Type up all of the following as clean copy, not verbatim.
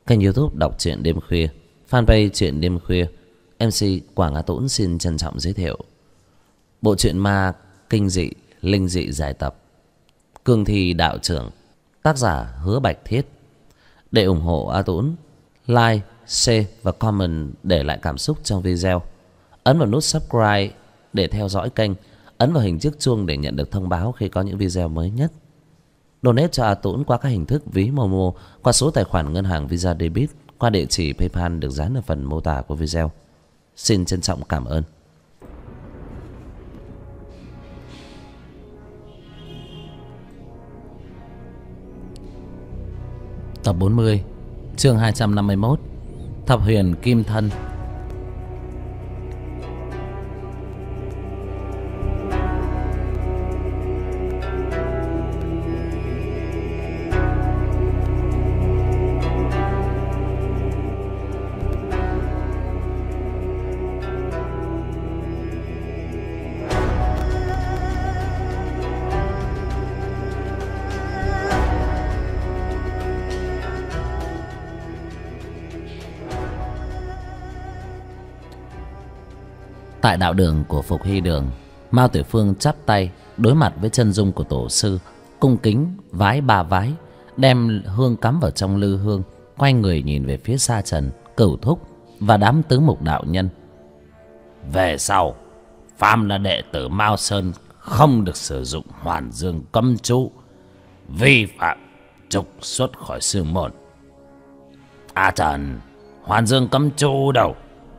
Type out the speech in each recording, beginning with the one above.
kênh YouTube đọc truyện đêm khuya, fanpage truyện đêm khuya. MC Quảng Á Tũng xin trân trọng giới thiệu bộ truyện ma kinh dị, linh dị dài tập Cương Thi Đạo Trưởng, tác giả Hứa Bạch Thiết. Để ủng hộ A Tũng, like, share và comment để lại cảm xúc trong video. Ấn vào nút subscribe để theo dõi kênh. Ấn vào hình chiếc chuông để nhận được thông báo khi có những video mới nhất. Donate cho A Tũng qua các hình thức ví Momo, qua số tài khoản ngân hàng Visa Debit, qua địa chỉ PayPal được dán ở phần mô tả của video. Xin trân trọng cảm ơn. Tập 40, chương 251, Thập Huyền Kim Thân. Tại đạo đường của Phục Hy Đường, Mao Tiểu Phương chắp tay đối mặt với chân dung của tổ sư, cung kính vái ba vái, đem hương cắm vào trong lư hương, quay người nhìn về phía Sa Trần, Cửu Thúc và đám tứ mục đạo nhân. Về sau, phàm là đệ tử Mao Sơn không được sử dụng Hoàn Dương cấm chú, vi phạm trục xuất khỏi sư môn. Trần, Hoàn Dương cấm chú đâu?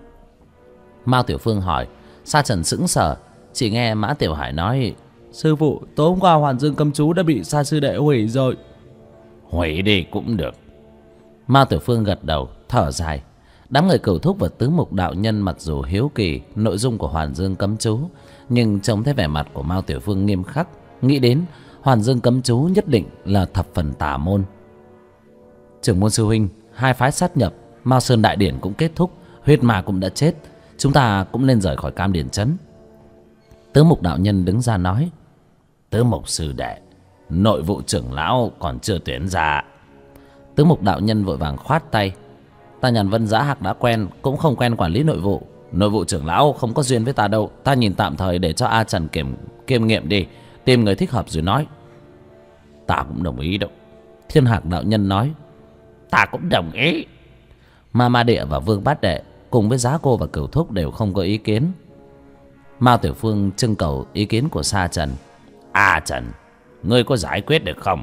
Mao Tiểu Phương hỏi. Sa Trần sững sờ, chỉ nghe Mã Tiểu Hải nói: sư phụ, tối hôm qua Hoàn Dương cấm chú đã bị Sa sư đệ hủy rồi. Hủy đi cũng được. Mao Tiểu Phương gật đầu, thở dài. Đám người Cửu Thúc và tứ mục đạo nhân mặc dù hiếu kỳ nội dung của Hoàn Dương cấm chú, nhưng trông thấy vẻ mặt của Mao Tiểu Phương nghiêm khắc, nghĩ đến Hoàn Dương cấm chú nhất định là thập phần tà môn. Trưởng môn sư huynh, hai phái sát nhập, Mao Sơn đại điển cũng kết thúc, huyết ma cũng đã chết, chúng ta cũng nên rời khỏi Cam Điền Trấn. Tứ mục đạo nhân đứng ra nói: tứ mục sư đệ, nội vụ trưởng lão còn chưa tuyển ra. Tứ mục đạo nhân vội vàng khoát tay: ta Nhàn Vân Giá Hạc đã quen, cũng không quen quản lý nội vụ. Nội vụ trưởng lão không có duyên với ta đâu. Ta nhìn tạm thời để cho A Trần kiêm nghiệm đi, tìm người thích hợp rồi nói. Ta cũng đồng ý đâu. Thiên Hạc đạo nhân nói: ta cũng đồng ý. Ma Ma Địa và Vương Bát Đệ cùng với Giá Cô và Cửu Thúc đều không có ý kiến. Mao Tiểu Phương trưng cầu ý kiến của Sa Trần. Trần, ngươi có giải quyết được không?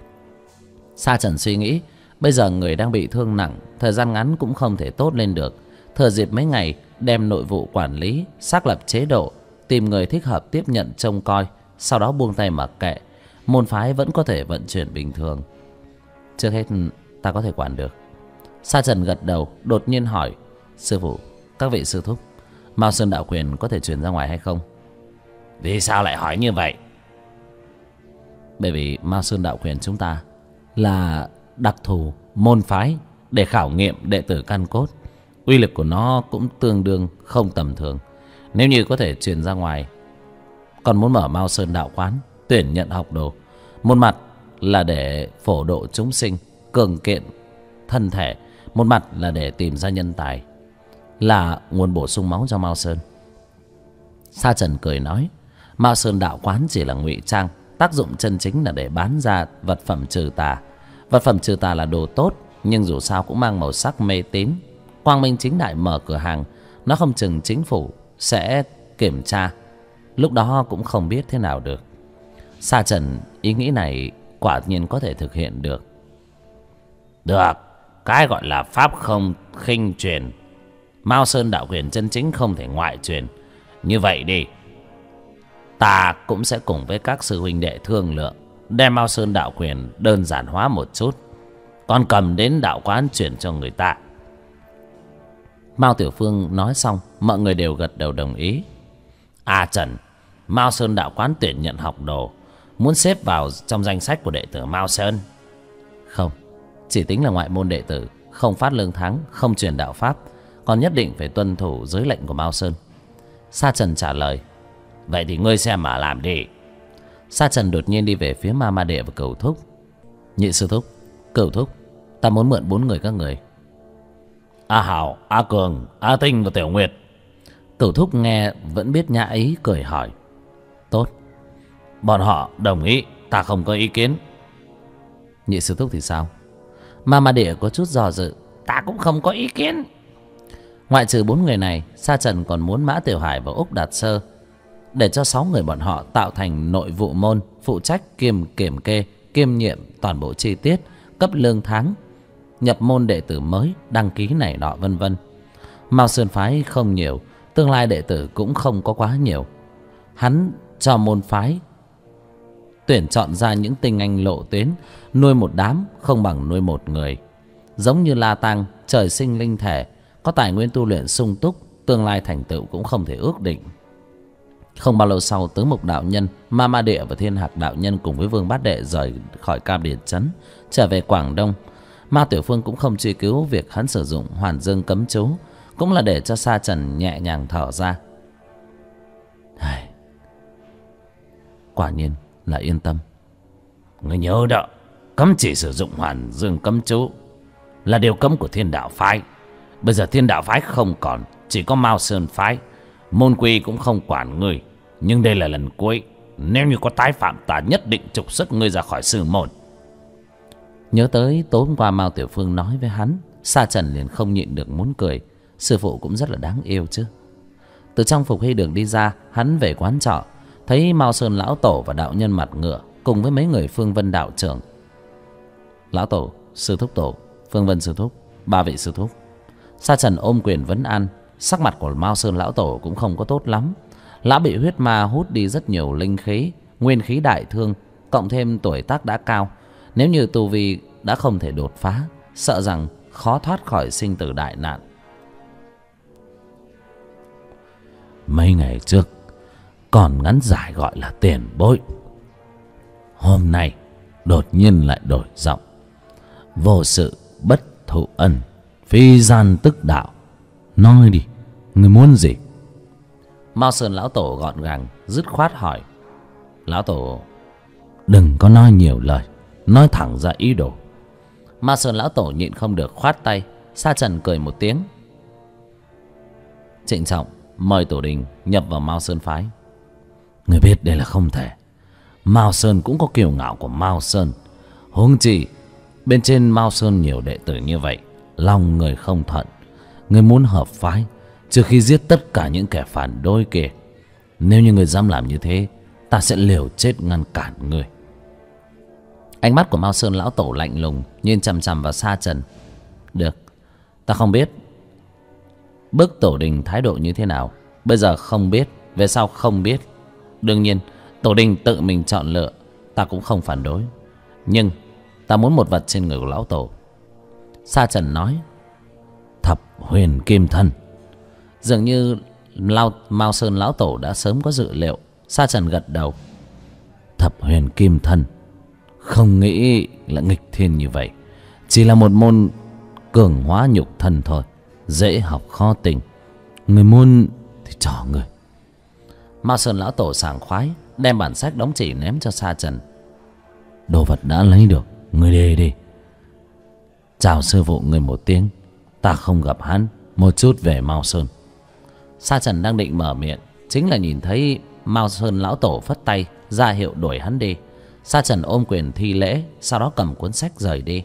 Sa Trần suy nghĩ, bây giờ người đang bị thương nặng, thời gian ngắn cũng không thể tốt lên được. Thừa dịp mấy ngày đem nội vụ quản lý, xác lập chế độ, tìm người thích hợp tiếp nhận trông coi, sau đó buông tay mặc kệ, môn phái vẫn có thể vận chuyển bình thường. Trước hết ta có thể quản được. Sa Trần gật đầu, đột nhiên hỏi: sư phụ, các vị sư thúc, Mao Sơn đạo quyền có thể truyền ra ngoài hay không? Vì sao lại hỏi như vậy? Bởi vì Mao Sơn đạo quyền chúng ta là đặc thù môn phái để khảo nghiệm đệ tử căn cốt, uy lực của nó cũng tương đương không tầm thường. Nếu như có thể truyền ra ngoài, còn muốn mở Mao Sơn đạo quán, tuyển nhận học đồ, một mặt là để phổ độ chúng sinh, cường kiện thân thể, một mặt là để tìm ra nhân tài, là nguồn bổ sung máu cho Mao Sơn. Sa Trần cười nói: Mao Sơn đạo quán chỉ là ngụy trang, tác dụng chân chính là để bán ra vật phẩm trừ tà. Vật phẩm trừ tà là đồ tốt, nhưng dù sao cũng mang màu sắc mê tín. Quang minh chính đại mở cửa hàng, nó không chừng chính phủ sẽ kiểm tra, lúc đó cũng không biết thế nào được. Sa Trần ý nghĩ này quả nhiên có thể thực hiện được. Được, cái gọi là pháp không khinh truyền, Mao Sơn đạo quyền chân chính không thể ngoại truyền. Như vậy đi, ta cũng sẽ cùng với các sư huynh đệ thương lượng, đem Mao Sơn đạo quyền đơn giản hóa một chút, còn cầm đến đạo quán chuyển cho người ta. Mao Tiểu Phương nói xong, mọi người đều gật đầu đồng ý. Trần, Mao Sơn đạo quán tuyển nhận học đồ, muốn xếp vào trong danh sách của đệ tử Mao Sơn? Không, chỉ tính là ngoại môn đệ tử, không phát lương tháng, không truyền đạo pháp, còn nhất định phải tuân thủ giới lệnh của Mao Sơn. Sa Trần trả lời: vậy thì ngươi xem mà làm đi. Sa Trần đột nhiên đi về phía Ma Ma Đệ và Cửu Thúc. Nhị sư thúc, Cửu thúc, ta muốn mượn 4 người các người A Hảo, A Cường, A Tinh và Tiểu Nguyệt. Cửu thúc nghe vẫn biết nhã ý, cười hỏi. Tốt, bọn họ đồng ý, ta không có ý kiến. Nhị sư thúc thì sao? Ma Địa có chút dò dự. Ta cũng không có ý kiến. Ngoại trừ 4 người này, Sa Trần còn muốn Mã Tiểu Hải và Úc Đạt Sơ để cho 6 người bọn họ tạo thành nội vụ môn, phụ trách kiêm kiểm kê, kiêm nhiệm toàn bộ chi tiết, cấp lương tháng, nhập môn đệ tử mới, đăng ký này nọ vân vân. Mao Sơn phái không nhiều, tương lai đệ tử cũng không có quá nhiều. Hắn cho môn phái tuyển chọn ra những tinh anh lộ tuyến, nuôi một đám không bằng nuôi một người. Giống như La Tăng, trời sinh linh thể, có tài nguyên tu luyện sung túc, tương lai thành tựu cũng không thể ước định. Không bao lâu sau, Tứ Mục đạo nhân, Ma Địa và Thiên Hạc đạo nhân cùng với Vương Bát Đệ rời khỏi Cam Điền trấn, trở về Quảng Đông. Mao Tiểu Phương cũng không truy cứu việc hắn sử dụng Hoàn Dương cấm chú, cũng là để cho Sa Trần nhẹ nhàng thở ra. Quả nhiên là yên tâm. Người nhớ đó, cấm chỉ sử dụng Hoàn Dương cấm chú là điều cấm của Thiên Đạo phái. Bây giờ Thiên Đạo phái không còn, chỉ có Mao Sơn phái. Môn quy cũng không quản người, nhưng đây là lần cuối. Nếu như có tái phạm, ta nhất định trục xuất ngươi ra khỏi sư môn. Nhớ tới tối hôm qua Mao Tiểu Phương nói với hắn, Sa Trần liền không nhịn được muốn cười. Sư phụ cũng rất là đáng yêu chứ. Từ trong Phục Hy Đường đi ra, hắn về quán trọ, thấy Mao Sơn lão tổ và đạo nhân mặt ngựa cùng với mấy người Phương Vân đạo trưởng. Lão tổ, sư thúc tổ, Phương Vân sư thúc, 3 vị sư thúc. Sa Trần ôm quyền vấn an. Sắc mặt của Mao Sơn lão tổ cũng không có tốt lắm. Lão bị huyết ma hút đi rất nhiều linh khí, nguyên khí đại thương, cộng thêm tuổi tác đã cao. Nếu như tu vi đã không thể đột phá, sợ rằng khó thoát khỏi sinh tử đại nạn. Mấy ngày trước còn ngắn dài gọi là tiền bối, hôm nay đột nhiên lại đổi giọng. Vô sự bất thụ ân, phi gian tức đạo. Nói đi, người muốn gì? Mao Sơn lão tổ gọn gàng dứt khoát hỏi. Lão tổ, đừng có nói nhiều lời, nói thẳng ra ý đồ. Mao Sơn lão tổ nhịn không được khoát tay. Sa Trần cười một tiếng, trịnh trọng mời tổ đình nhập vào Mao Sơn phái. Người biết đây là không thể. Mao Sơn cũng có kiêu ngạo của Mao Sơn. Huống chi bên trên Mao Sơn nhiều đệ tử như vậy, lòng người không thuận. Người muốn hợp phái, trừ khi giết tất cả những kẻ phản đối kia. Nếu như người dám làm như thế, ta sẽ liều chết ngăn cản người. Ánh mắt của Mao Sơn lão tổ lạnh lùng, nhìn chằm chằm vào Sa Trần. Được, ta không biết bức tổ đình thái độ như thế nào. Bây giờ không biết, về sau không biết. Đương nhiên tổ đình tự mình chọn lựa, ta cũng không phản đối. Nhưng ta muốn một vật trên người của lão tổ. Sa Trần nói. Thập huyền kim thân. Dường như Mao Sơn lão tổ đã sớm có dự liệu. Sa Trần gật đầu. Thập huyền kim thân, không nghĩ là nghịch thiên như vậy. Chỉ là một môn cường hóa nhục thân thôi, dễ học khó tình. Người muốn thì cho người. Mao Sơn lão tổ sảng khoái đem bản sách đóng chỉ ném cho Sa Trần. Đồ vật đã lấy được, người đi đi. Chào sư phụ người một tiếng, ta không gặp hắn. Một chút về Mao Sơn. Sa Trần đang định mở miệng, chính là nhìn thấy Mao Sơn lão tổ phất tay ra hiệu đuổi hắn đi. Sa Trần ôm quyền thi lễ, sau đó cầm cuốn sách rời đi.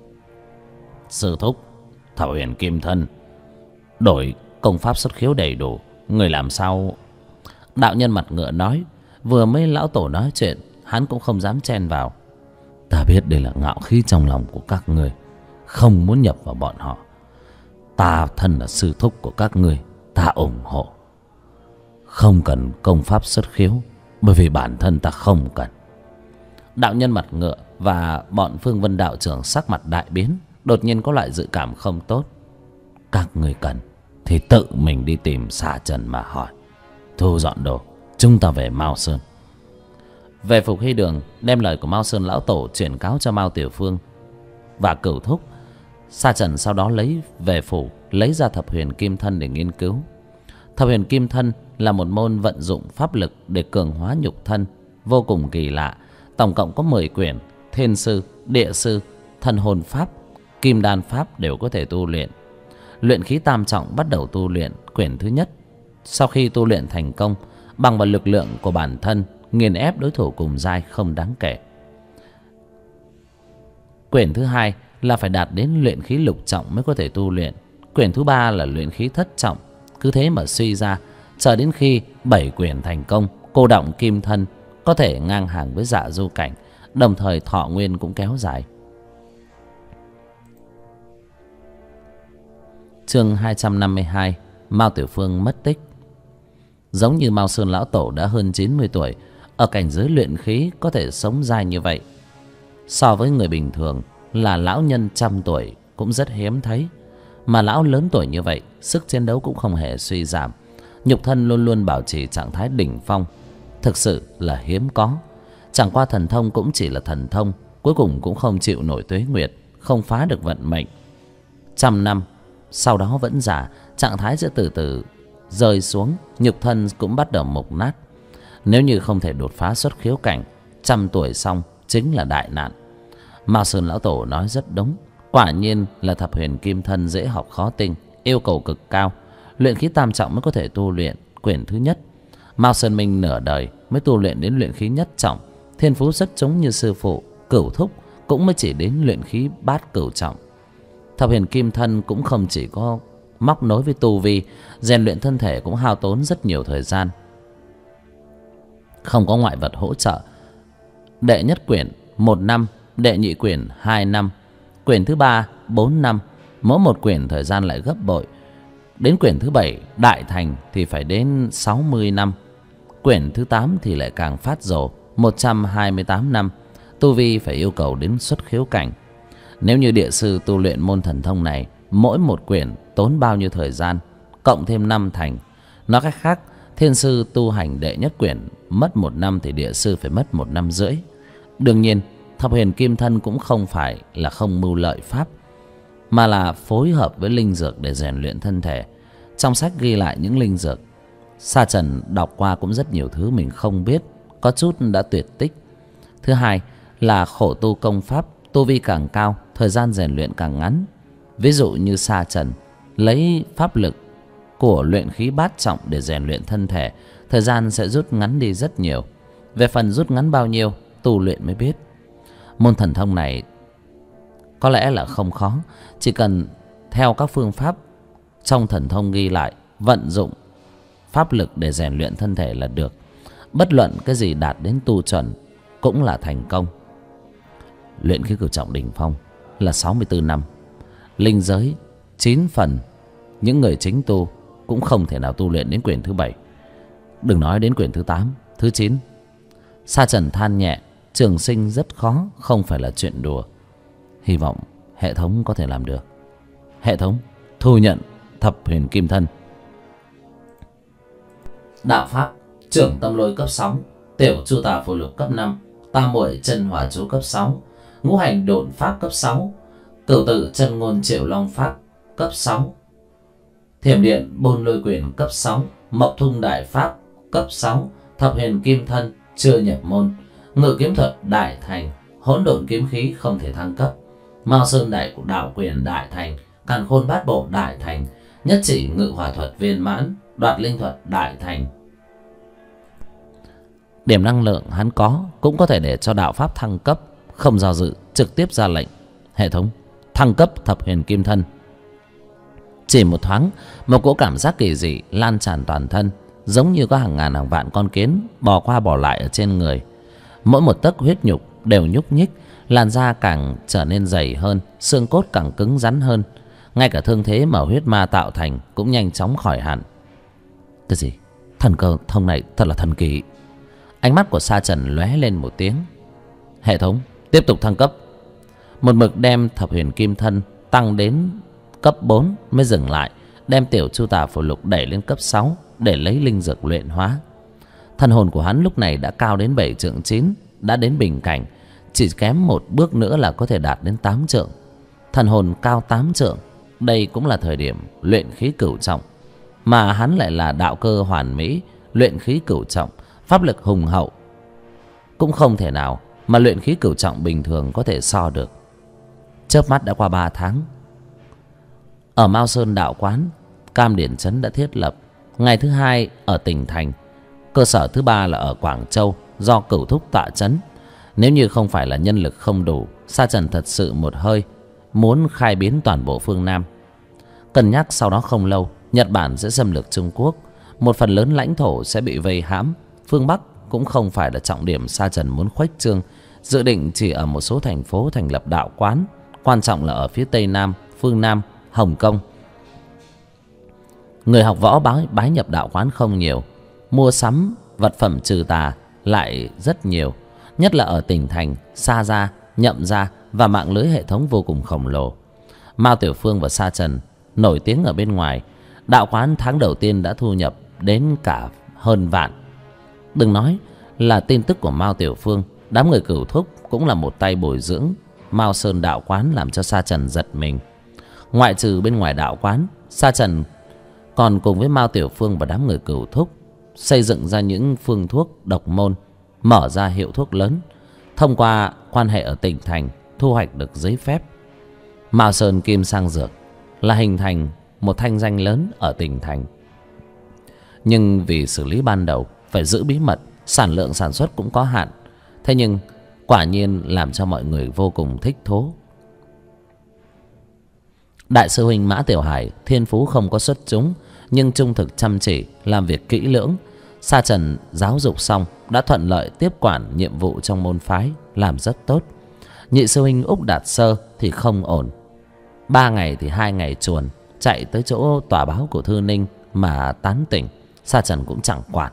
Sư thúc, thập huyền kim thân, đổi công pháp xuất khiếu đầy đủ, người làm sao? Đạo nhân mặt ngựa nói. Vừa mới lão tổ nói chuyện, hắn cũng không dám chen vào. Ta biết đây là ngạo khí trong lòng của các người, không muốn nhập vào bọn họ. Ta thân là sư thúc của các người, ta ủng hộ. Không cần công pháp xuất khiếu, bởi vì bản thân ta không cần. Đạo nhân mặt ngựa và bọn Phương Vân đạo trưởng sắc mặt đại biến, đột nhiên có loại dự cảm không tốt. Các người cần thì tự mình đi tìm Sa Trần mà hỏi. Thu dọn đồ, chúng ta về Mao Sơn. Về Phục Hy Đường, đem lời của Mao Sơn lão tổ chuyển cáo cho Mao Tiểu Phương và Cửu Thúc. Sa Trần sau đó lấy về phủ, lấy ra thập huyền kim thân để nghiên cứu. Thập huyền kim thân là một môn vận dụng pháp lực để cường hóa nhục thân, vô cùng kỳ lạ. Tổng cộng có 10 quyển, thiên sư, địa sư, thần hồn pháp, kim đan pháp đều có thể tu luyện. luyện khí tam trọng bắt đầu tu luyện quyển thứ nhất. Sau khi tu luyện thành công, bằng vào lực lượng của bản thân nghiền ép đối thủ cùng giai không đáng kể. Quyển thứ hai là phải đạt đến luyện khí lục trọng mới có thể tu luyện. Quyển thứ ba là luyện khí thất trọng. Cứ thế mà suy ra, chờ đến khi 7 quyển thành công, cô đọng kim thân có thể ngang hàng với Dạ Du cảnh, đồng thời thọ nguyên cũng kéo dài. Chương 252: Mao Tiểu Phương mất tích. Giống như Mao Sơn lão tổ đã hơn 90 tuổi, ở cảnh giới luyện khí có thể sống dài như vậy, so với người bình thường là lão nhân trăm tuổi cũng rất hiếm thấy. Mà lão lớn tuổi như vậy, sức chiến đấu cũng không hề suy giảm, nhục thân luôn luôn bảo trì trạng thái đỉnh phong, thực sự là hiếm có. Chẳng qua thần thông cũng chỉ là thần thông, cuối cùng cũng không chịu nổi tuế nguyệt, không phá được vận mệnh. Trăm năm sau đó vẫn già, trạng thái sẽ từ từ rơi xuống, nhục thân cũng bắt đầu mục nát. Nếu như không thể đột phá xuất khiếu cảnh, 100 tuổi xong chính là đại nạn. Mao Sơn lão tổ nói rất đúng, quả nhiên là thập huyền kim thân dễ học khó tinh, yêu cầu cực cao. Luyện khí tam trọng mới có thể tu luyện quyển thứ nhất. Mao Sơn Minh nửa đời mới tu luyện đến luyện khí nhất trọng, thiên phú rất giống như sư phụ Cửu Thúc cũng mới chỉ đến luyện khí bát cửu trọng. Thập huyền kim thân cũng không chỉ có móc nối với tu vi, rèn luyện thân thể cũng hao tốn rất nhiều thời gian. Không có ngoại vật hỗ trợ, đệ nhất quyển 1 năm, đệ nhị quyển 2 năm, quyển thứ 3 4 năm, mỗi một quyển thời gian lại gấp bội. Đến quyển thứ 7 đại thành thì phải đến 60 năm, quyển thứ 8 thì lại càng phát rồ, 128 năm. Tu vi phải yêu cầu đến xuất khiếu cảnh. Nếu như địa sư tu luyện môn thần thông này, mỗi một quyển tốn bao nhiêu thời gian, cộng thêm 5 thành. Nói cách khác, thiên sư tu hành đệ nhất quyển mất 1 năm thì địa sư phải mất 1 năm rưỡi. Đương nhiên, thập huyền kim thân cũng không phải là không mưu lợi pháp, mà là phối hợp với linh dược để rèn luyện thân thể. Trong sách ghi lại những linh dược, Sa Trần đọc qua cũng rất nhiều thứ mình không biết, có chút đã tuyệt tích. Thứ hai là khổ tu công pháp, tu vi càng cao, thời gian rèn luyện càng ngắn. Ví dụ như Sa Trần lấy pháp lực của luyện khí bát trọng để rèn luyện thân thể, thời gian sẽ rút ngắn đi rất nhiều. Về phần rút ngắn bao nhiêu, tu luyện mới biết. Môn thần thông này có lẽ là không khó, chỉ cần theo các phương pháp trong thần thông ghi lại, vận dụng pháp lực để rèn luyện thân thể là được. Bất luận cái gì đạt đến tu chuẩn cũng là thành công. Luyện khí cửu trọng đỉnh phong là 64 năm, linh giới 9 phần. Những người chính tu cũng không thể nào tu luyện đến quyển thứ 7, đừng nói đến quyển thứ 8, thứ 9. Sa Trần than nhẹ, trường sinh rất khó, không phải là chuyện đùa. Hy vọng hệ thống có thể làm được. Hệ thống thu nhận thập huyền kim thân. Đạo pháp trưởng tâm lôi cấp 6, tiểu chu tà phù lục cấp 5, tam muội chân hỏa chú cấp 6, ngũ hành độn pháp cấp 6, cửu tự chân ngôn triệu long pháp cấp 6, thiểm điện bôn lôi quyền cấp 6, mộc thung đại pháp cấp 6, thập huyền kim thân chưa nhập môn, ngự kiếm thuật đại thành, hỗn độn kiếm khí không thể thăng cấp, Mao Sơn đại đạo quyền đại thành, càn khôn bát bộ đại thành, nhất chỉ ngự hỏa thuật viên mãn, đoạt linh thuật đại thành. Điểm năng lượng hắn cũng có thể để cho đạo pháp thăng cấp, không do dự trực tiếp ra lệnh. Hệ thống thăng cấp thập huyền kim thân. Chỉ một thoáng, một cỗ cảm giác kỳ dị lan tràn toàn thân, giống như có hàng ngàn hàng vạn con kiến bò qua bò lại ở trên người. Mỗi một tấc huyết nhục đều nhúc nhích, làn da càng trở nên dày hơn, xương cốt càng cứng rắn hơn. Ngay cả thương thế mà huyết ma tạo thành cũng nhanh chóng khỏi hẳn. Cái gì? Thần cơ thông này thật là thần kỳ. Ánh mắt của Sa Trần lóe lên một tiếng. Hệ thống tiếp tục thăng cấp. Một mực đem thập huyền kim thân tăng đến cấp 4 mới dừng lại, đem tiểu chu tà phù lục đẩy lên cấp 6 để lấy linh dược luyện hóa. Thần hồn của hắn lúc này đã cao đến 7 trượng 9, đã đến bình cảnh, chỉ kém một bước nữa là có thể đạt đến 8 trượng. Thần hồn cao 8 trượng, đây cũng là thời điểm luyện khí cửu trọng, mà hắn lại là đạo cơ hoàn mỹ, luyện khí cửu trọng, pháp lực hùng hậu, cũng không thể nào mà luyện khí cửu trọng bình thường có thể so được. Chớp mắt đã qua 3 tháng. Ở Mao Sơn đạo quán, Cam Điển Trấn đã thiết lập. Ngày thứ hai ở tỉnh thành, cơ sở thứ ba là ở Quảng Châu do Cửu Thúc tọa trấn. Nếu như không phải là nhân lực không đủ, Sa Trần thật sự một hơi muốn khai biến toàn bộ phương Nam. Cân nhắc sau đó không lâu, Nhật Bản sẽ xâm lược Trung Quốc, một phần lớn lãnh thổ sẽ bị vây hãm. Phương Bắc cũng không phải là trọng điểm Sa Trần muốn khuếch trương, dự định chỉ ở một số thành phố thành lập đạo quán, quan trọng là ở phía Tây Nam, phương Nam, Hồng Kông. Người học võ bái nhập đạo quán không nhiều, mua sắm vật phẩm trừ tà lại rất nhiều, nhất là ở tỉnh thành, Sa gia, Nhậm gia và mạng lưới hệ thống vô cùng khổng lồ. Mao Tiểu Phương và Sa Trần nổi tiếng ở bên ngoài, đạo quán tháng đầu tiên đã thu nhập đến cả hơn vạn. Đừng nói là tin tức của Mao Tiểu Phương, đám người Cửu Thúc cũng là một tay bồi dưỡng Mao Sơn đạo quán, làm cho Sa Trần giật mình. Ngoại trừ bên ngoài đạo quán, Sa Trần còn cùng với Mao Tiểu Phương và đám người Cửu Thúc xây dựng ra những phương thuốc độc môn, mở ra hiệu thuốc lớn, thông qua quan hệ ở tỉnh thành thu hoạch được giấy phép. Mao Sơn Kim Sang Dược là hình thành một thanh danh lớn ở tỉnh thành, nhưng vì xử lý ban đầu phải giữ bí mật, sản lượng sản xuất cũng có hạn. Thế nhưng quả nhiên làm cho mọi người vô cùng thích thú. Đại sư huynh Mã Tiểu Hải thiên phú không có xuất chúng, nhưng trung thực chăm chỉ, làm việc kỹ lưỡng. Sa Trần giáo dục xong đã thuận lợi tiếp quản nhiệm vụ trong môn phái, làm rất tốt. Nhị sư huynh Úc Đạt Sơ thì không ổn. 3 ngày thì 2 ngày chuồn, chạy tới chỗ tòa báo của Thư Ninh mà tán tỉnh. Sa Trần cũng chẳng quản.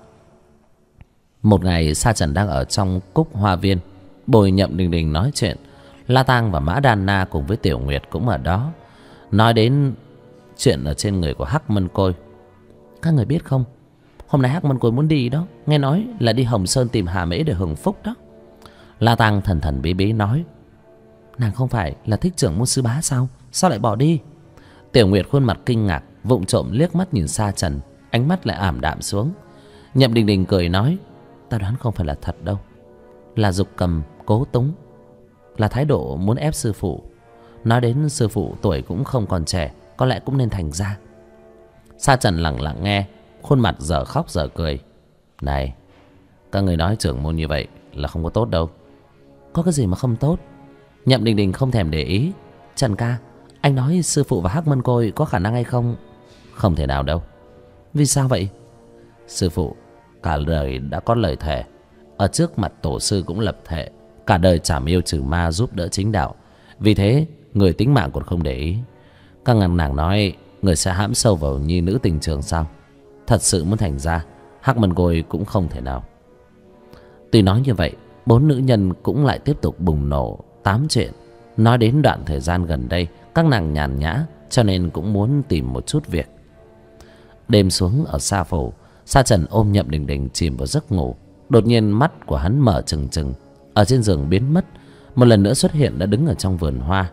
Một ngày Sa Trần đang ở trong Cúc Hoa Viên, bồi Nhậm Đình Đình nói chuyện. La Tang và Mã Đan Na cùng với Tiểu Nguyệt cũng ở đó, nói đến chuyện ở trên người của Hắc Mân Côi. Các người biết không, hôm nay Hắc Mân Côi muốn đi đó, nghe nói là đi Hồng Sơn tìm Hà Mễ để hưởng phúc đó. La Tang thần thần bí bí nói, nàng không phải là thích trưởng môn sư bá sao, sao lại bỏ đi? Tiểu Nguyệt khuôn mặt kinh ngạc, vụng trộm liếc mắt nhìn Sa Trần, ánh mắt lại ảm đạm xuống. Nhậm Đình Đình cười nói, ta đoán không phải là thật đâu, là dục cầm cố túng, là thái độ muốn ép sư phụ. Nói đến sư phụ tuổi cũng không còn trẻ, có lẽ cũng nên thành ra. Sa Trần lặng lặng nghe, khuôn mặt dở khóc dở cười. Này, các người nói trưởng môn như vậy là không có tốt đâu. Có cái gì mà không tốt? Nhậm Đình Đình không thèm để ý. Trần ca, anh nói sư phụ và Hắc Mân Côi có khả năng hay không? Không thể nào đâu. Vì sao vậy? Sư phụ cả đời đã có lời thề, ở trước mặt tổ sư cũng lập thệ cả đời trảm yêu trừ ma, giúp đỡ chính đạo. Vì thế người tính mạng còn không để ý. Các nàng nói người sẽ hãm sâu vào nhi nữ tình trường sao? Thật sự muốn thành ra, Hắc Mân Côi cũng không thể nào. Tuy nói như vậy, 4 nữ nhân cũng lại tiếp tục bùng nổ tám chuyện. Nói đến đoạn thời gian gần đây các nàng nhàn nhã, cho nên cũng muốn tìm một chút việc. Đêm xuống ở Sa Phủ, Sa Trần ôm Nhậm Đình Đình chìm vào giấc ngủ. Đột nhiên mắt của hắn mở trừng trừng, ở trên giường biến mất, một lần nữa xuất hiện đã đứng ở trong vườn hoa.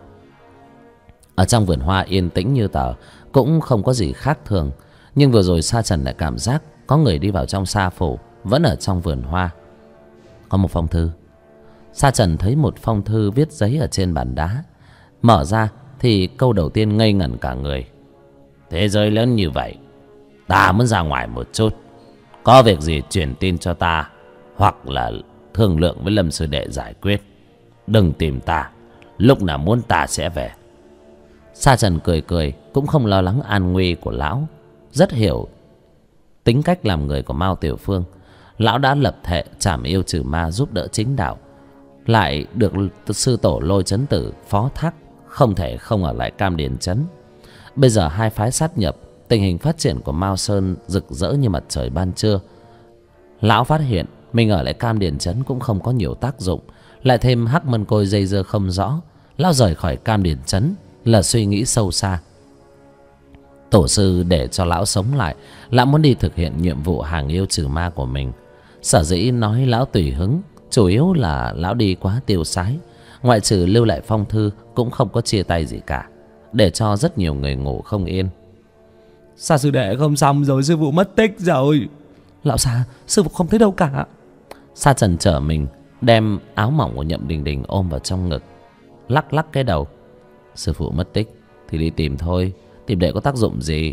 Ở trong vườn hoa yên tĩnh như tờ, cũng không có gì khác thường. Nhưng vừa rồi Sa Trần lại cảm giác có người đi vào trong Sa Phủ, vẫn ở trong vườn hoa. Có một phong thư. Sa Trần thấy một phong thư viết giấy ở trên bàn đá. Mở ra thì câu đầu tiên ngây ngẩn cả người. Thế giới lớn như vậy, ta muốn ra ngoài một chút, có việc gì truyền tin cho ta, hoặc là thương lượng với Lâm sư đệ giải quyết. Đừng tìm ta, lúc nào muốn ta sẽ về. Sa Trần cười cười, cũng không lo lắng an nguy của lão. Rất hiểu tính cách làm người của Mao Tiểu Phương. Lão đã lập thệ trảm yêu trừ ma, giúp đỡ chính đạo, lại được sư tổ Lôi Chấn Tử phó thác, không thể không ở lại Cam Điền Trấn. Bây giờ hai phái sát nhập, tình hình phát triển của Mao Sơn rực rỡ như mặt trời ban trưa. Lão phát hiện mình ở lại Cam Điền Trấn cũng không có nhiều tác dụng, lại thêm Hắc Mân Côi dây dưa không rõ. Lão rời khỏi Cam Điền Trấn là suy nghĩ sâu xa. Tổ sư để cho lão sống lại, lão muốn đi thực hiện nhiệm vụ hàng yêu trừ ma của mình. Sở dĩ nói lão tùy hứng, chủ yếu là lão đi quá tiêu sái. Ngoại trừ lưu lại phong thư, cũng không có chia tay gì cả, để cho rất nhiều người ngủ không yên. Sa sư đệ không xong rồi, sư phụ mất tích rồi. Lão Sa, sư phụ không thấy đâu cả. Sa Trần trở mình, đem áo mỏng của Nhậm Đình Đình ôm vào trong ngực, lắc lắc cái đầu. Sư phụ mất tích thì đi tìm thôi, tìm đệ có tác dụng gì.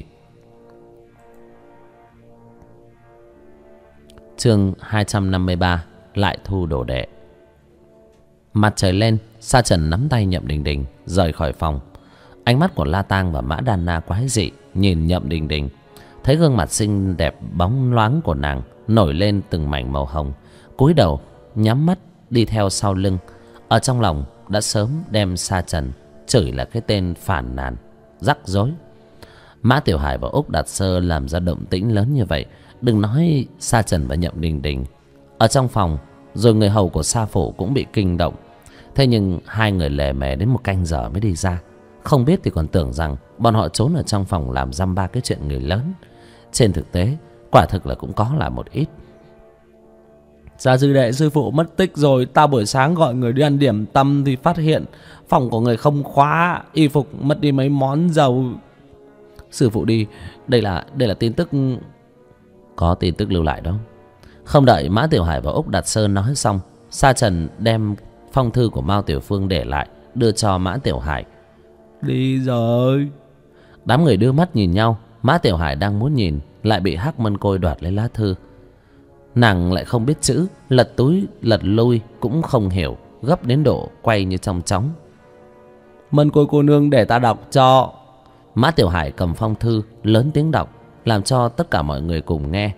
Chương 253 lại thu đồ đệ. Mặt trời lên, Sa Trần nắm tay Nhậm Đình Đình rời khỏi phòng. Ánh mắt của La Tang và Mã Đan Na quái dị nhìn Nhậm Đình Đình. Thấy gương mặt xinh đẹp bóng loáng của nàng nổi lên từng mảnh màu hồng, cúi đầu nhắm mắt đi theo sau lưng. Ở trong lòng đã sớm đem Sa Trần chửi là cái tên phản nàn rắc rối. Mã Tiểu Hải và Úc Đạt Sơ làm ra động tĩnh lớn như vậy, đừng nói Sa Trần và Nhậm Đình Đình. Ở trong phòng rồi người hầu của Sa Phủ cũng bị kinh động. Thế nhưng hai người lề mề đến một canh giờ mới đi ra. Không biết thì còn tưởng rằng bọn họ trốn ở trong phòng làm dăm ba cái chuyện người lớn. Trên thực tế quả thực là cũng có là một ít. Gia sư đệ, sư phụ mất tích rồi. Ta buổi sáng gọi người đi ăn điểm tâm thì phát hiện phòng của người không khóa, y phục mất đi mấy món dầu. Sư phụ đi. Đây là tin tức. Có tin tức lưu lại đó. Không đợi Mã Tiểu Hải và Úc Đạt Sơn nói xong, Sa Trần đem phong thư của Mao Tiểu Phương để lại, đưa cho Mã Tiểu Hải. Đi rồi. Đám người đưa mắt nhìn nhau. Mã Tiểu Hải đang muốn nhìn lại bị Hắc Mân Côi đoạt lấy lá thư. Nàng lại không biết chữ, lật túi lật lui cũng không hiểu, gấp đến độ quay như trong chóng. Mân Côi cô nương để ta đọc cho. Mã Tiểu Hải cầm phong thư lớn tiếng đọc, làm cho tất cả mọi người cùng nghe.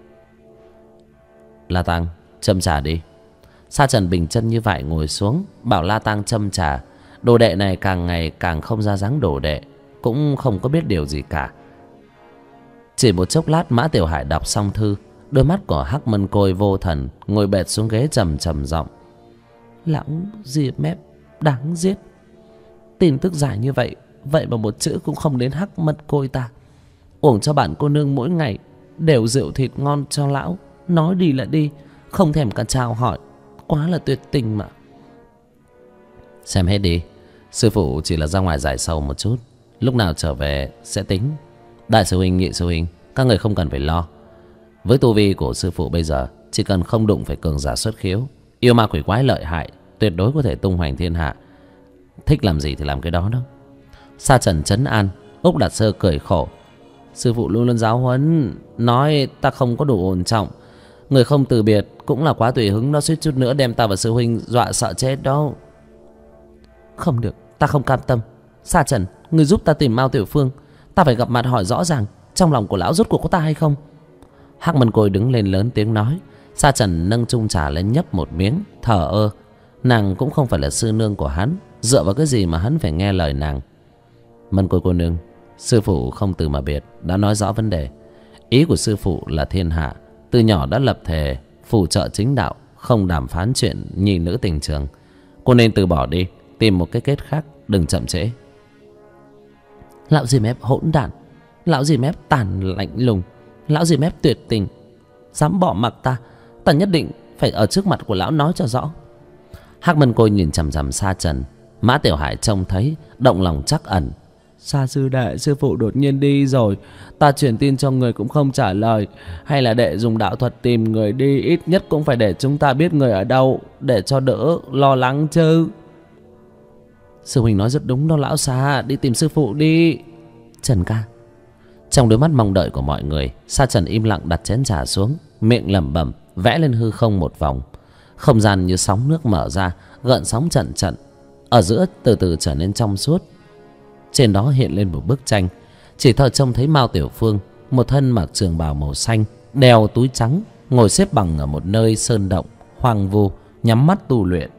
La Tăng, châm trà đi. Sa Trần bình chân như vậy ngồi xuống, bảo La Tăng châm trà. Đồ đệ này càng ngày càng không ra dáng đồ đệ, cũng không có biết điều gì cả. Chỉ một chốc lát Mã Tiểu Hải đọc xong thư, đôi mắt của Hắc Mân Côi vô thần ngồi bệt xuống ghế trầm trầm giọng. Lão Diệp Mép đáng giết. Tin tức dài như vậy, vậy mà một chữ cũng không đến Hắc Mân Côi ta. Uổng cho bản cô nương mỗi ngày đều rượu thịt ngon cho lão, nói đi là đi, không thèm cả chào hỏi, quá là tuyệt tình mà. Xem hết đi, sư phụ chỉ là ra ngoài giải sầu một chút, lúc nào trở về sẽ tính. Đại sư huynh, nhị sư huynh, các người không cần phải lo. Với tu vi của sư phụ bây giờ, chỉ cần không đụng phải cường giả xuất khiếu, yêu ma quỷ quái lợi hại, tuyệt đối có thể tung hoành thiên hạ. Thích làm gì thì làm cái đó đó. Sa Trần trấn an. Úc Đạt Sơ cười khổ. Sư phụ luôn luôn giáo huấn, nói ta không có đủ ổn trọng. Người không từ biệt cũng là quá tùy hứng, nó suýt chút nữa đem ta và sư huynh dọa sợ chết đâu. Không được, ta không cam tâm. Sa Trần, người giúp ta tìm Mao Tiểu Phương. Ta phải gặp mặt hỏi rõ ràng trong lòng của lão rốt cuộc có ta hay không. Hắc Mân Côi đứng lên lớn tiếng nói. Sa Trần nâng chung trà lên nhấp một miếng, thở ơ. Nàng cũng không phải là sư nương của hắn, dựa vào cái gì mà hắn phải nghe lời nàng. Mân Côi cô nương, sư phụ không từ mà biệt, đã nói rõ vấn đề. Ý của sư phụ là thiên hạ, từ nhỏ đã lập thề phù trợ chính đạo, không đàm phán chuyện nhi nữ tình trường. Cô nên từ bỏ đi, tìm một cái kết khác, đừng chậm trễ. Lão gì mép hỗn đản, lão gì mép tàn lạnh lùng, lão gì mép tuyệt tình, dám bỏ mặc ta, ta nhất định phải ở trước mặt của lão nói cho rõ. Hắc Mân Côi nhìn chằm chằm Sa Trần. Mã Tiểu Hải trông thấy động lòng trắc ẩn. Sa sư đệ, sư phụ đột nhiên đi rồi, ta truyền tin cho người cũng không trả lời. Hay là đệ dùng đạo thuật tìm người đi, ít nhất cũng phải để chúng ta biết người ở đâu, để cho đỡ lo lắng chứ. Sư huynh nói rất đúng đó lão Sa, đi tìm sư phụ đi. Trần ca. Trong đôi mắt mong đợi của mọi người, Sa Trần im lặng đặt chén trà xuống, miệng lẩm bẩm vẽ lên hư không một vòng. Không gian như sóng nước mở ra, gợn sóng trận trận, ở giữa từ từ trở nên trong suốt. Trên đó hiện lên một bức tranh, chỉ thờ trông thấy Mao Tiểu Phương, một thân mặc trường bào màu xanh, đeo túi trắng, ngồi xếp bằng ở một nơi sơn động hoang vu, nhắm mắt tu luyện.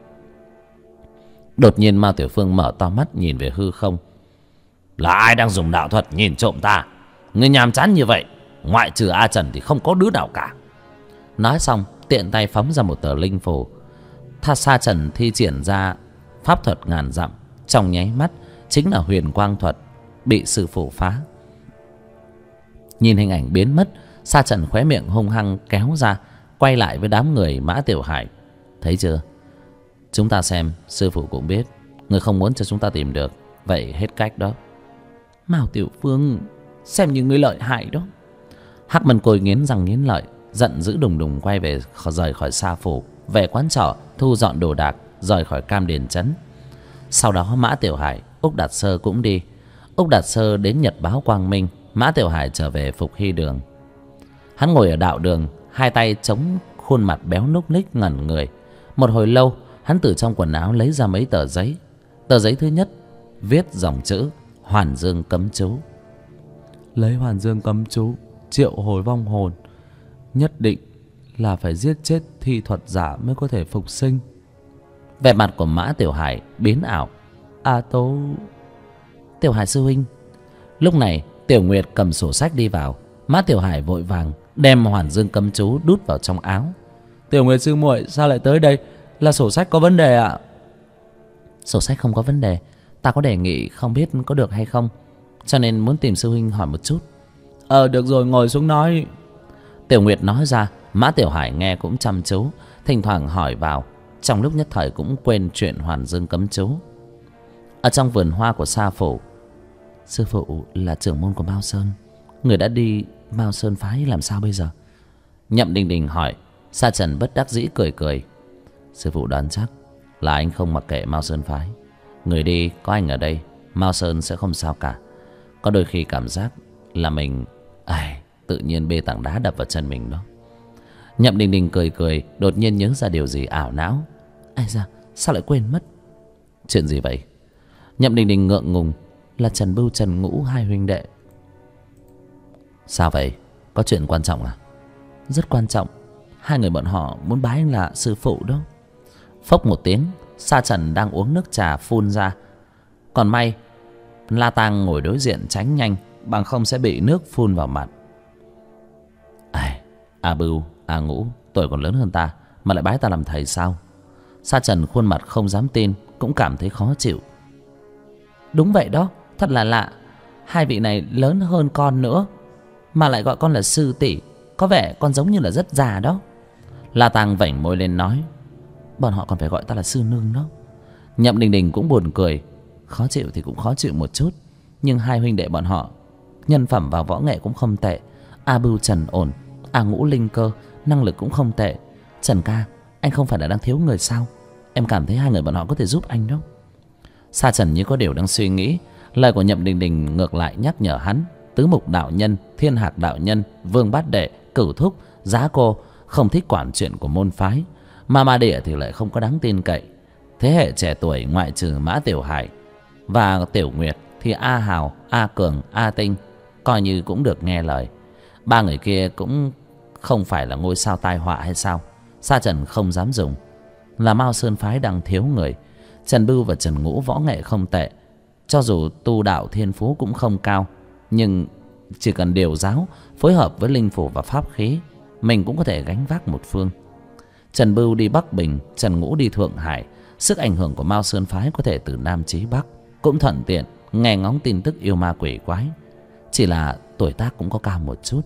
Đột nhiên Mao Tiểu Phương mở to mắt nhìn về hư không. Là ai đang dùng đạo thuật nhìn trộm ta? Người nhàm chán như vậy, ngoại trừ A Trần thì không có đứa nào cả. Nói xong tiện tay phóng ra một tờ linh phù. Sa Trần thi triển ra pháp thuật ngàn dặm, trong nháy mắt chính là huyền quang thuật bị sư phụ phá. Nhìn hình ảnh biến mất, Sa Trần khóe miệng hung hăng kéo ra, quay lại với đám người Mã Tiểu Hải. Thấy chưa, chúng ta xem, sư phụ cũng biết người không muốn cho chúng ta tìm được, vậy hết cách đó. Mao Tiểu Phương, xem như người lợi hại đó. Hắc Mân Côi nghiến răng nghiến lợi, giận dữ đùng đùng quay về, rời khỏi Sa Phủ, về quán trọ thu dọn đồ đạc, rời khỏi Cam Điền trấn. Sau đó Mã Tiểu Hải, Úc Đạt Sơ cũng đi. Úc Đạt Sơ đến nhật báo quang minh, Mã Tiểu Hải trở về Phục Hy Đường. Hắn ngồi ở đạo đường, hai tay chống khuôn mặt béo núc ních ngẩn người. Một hồi lâu, hắn từ trong quần áo lấy ra mấy tờ giấy. Tờ giấy thứ nhất viết dòng chữ Hoàn Dương cấm chú. Lấy Hoàn Dương cấm chú triệu hồi vong hồn, nhất định là phải giết chết thi thuật giả mới có thể phục sinh. Vẻ mặt của Mã Tiểu Hải biến ảo. Tố Tiểu Hải sư huynh. Lúc này Tiểu Nguyệt cầm sổ sách đi vào. Mã Tiểu Hải vội vàng đem Hoàn Dương cấm chú đút vào trong áo. Tiểu Nguyệt sư muội, sao lại tới đây? Là sổ sách có vấn đề ạ? Sổ sách không có vấn đề. Ta có đề nghị không biết có được hay không, cho nên muốn tìm sư huynh hỏi một chút. Được rồi, ngồi xuống nói. Tiểu Nguyệt nói ra. Mã Tiểu Hải nghe cũng chăm chú, thỉnh thoảng hỏi vào. Trong lúc nhất thời cũng quên chuyện Hoàn Dương cấm chú. Ở trong vườn hoa của Sa Phủ, sư phụ là trưởng môn của Mao Sơn, người đã đi Mao Sơn phái làm sao bây giờ? Nhậm Đình Đình hỏi. Sa Trần bất đắc dĩ cười cười. Sư phụ đoán chắc là anh không mặc kệ Mao Sơn phái. Người đi có anh ở đây, Mao Sơn sẽ không sao cả. Có đôi khi cảm giác là mình tự nhiên bê tảng đá đập vào chân mình đó. Nhậm Đình Đình cười cười, đột nhiên nhớ ra điều gì ảo não. Ai da, sao lại quên mất? Chuyện gì vậy? Nhậm Đình Đình ngượng ngùng. Là Trần Bưu Trần Ngũ hai huynh đệ. Sao vậy? Có chuyện quan trọng à? Rất quan trọng. Hai người bọn họ muốn bái anh là sư phụ đó. Phốc một tiếng, Sa Trần đang uống nước trà phun ra. Còn may La Tang ngồi đối diện tránh nhanh, bằng không sẽ bị nước phun vào mặt. A Bưu, A Ngũ tuổi còn lớn hơn ta mà lại bái ta làm thầy sao? Sa Trần khuôn mặt không dám tin, cũng cảm thấy khó chịu. Đúng vậy đó, thật là lạ. Hai vị này lớn hơn con nữa mà lại gọi con là sư tỷ, có vẻ con giống như là rất già đó. La Tang vảnh môi lên nói. Bọn họ còn phải gọi ta là sư nương đó. Nhậm Đình Đình cũng buồn cười. Khó chịu thì cũng khó chịu một chút, nhưng hai huynh đệ bọn họ nhân phẩm vào võ nghệ cũng không tệ. A Bưu Trần ổn, A Ngũ linh cơ, năng lực cũng không tệ. Trần ca, anh không phải là đang thiếu người sao? Em cảm thấy hai người bọn họ có thể giúp anh đó. Sa Trần như có điều đang suy nghĩ. Lời của Nhậm Đình Đình ngược lại nhắc nhở hắn. Tứ Mục đạo nhân, Thiên Hạc đạo nhân, Vương Bát Đệ, Cửu Thúc, Giá Cô không thích quản chuyện của môn phái. Ma Địa thì lại không có đáng tin cậy. Thế hệ trẻ tuổi ngoại trừ Mã Tiểu Hải và Tiểu Nguyệt thì A Hào, A Cường, A Tinh coi như cũng được nghe lời. Ba người kia cũng không phải là ngôi sao tai họa hay sao? Sa Trần không dám dùng. Là Mao Sơn phái đang thiếu người. Trần Bưu và Trần Ngũ võ nghệ không tệ, cho dù tu đạo thiên phú cũng không cao, nhưng chỉ cần điều giáo phối hợp với linh phủ và pháp khí, mình cũng có thể gánh vác một phương. Trần Bưu đi Bắc Bình, Trần Ngũ đi Thượng Hải. Sức ảnh hưởng của Mao Sơn phái có thể từ Nam chí Bắc, cũng thuận tiện nghe ngóng tin tức yêu ma quỷ quái. Chỉ là tuổi tác cũng có cao một chút.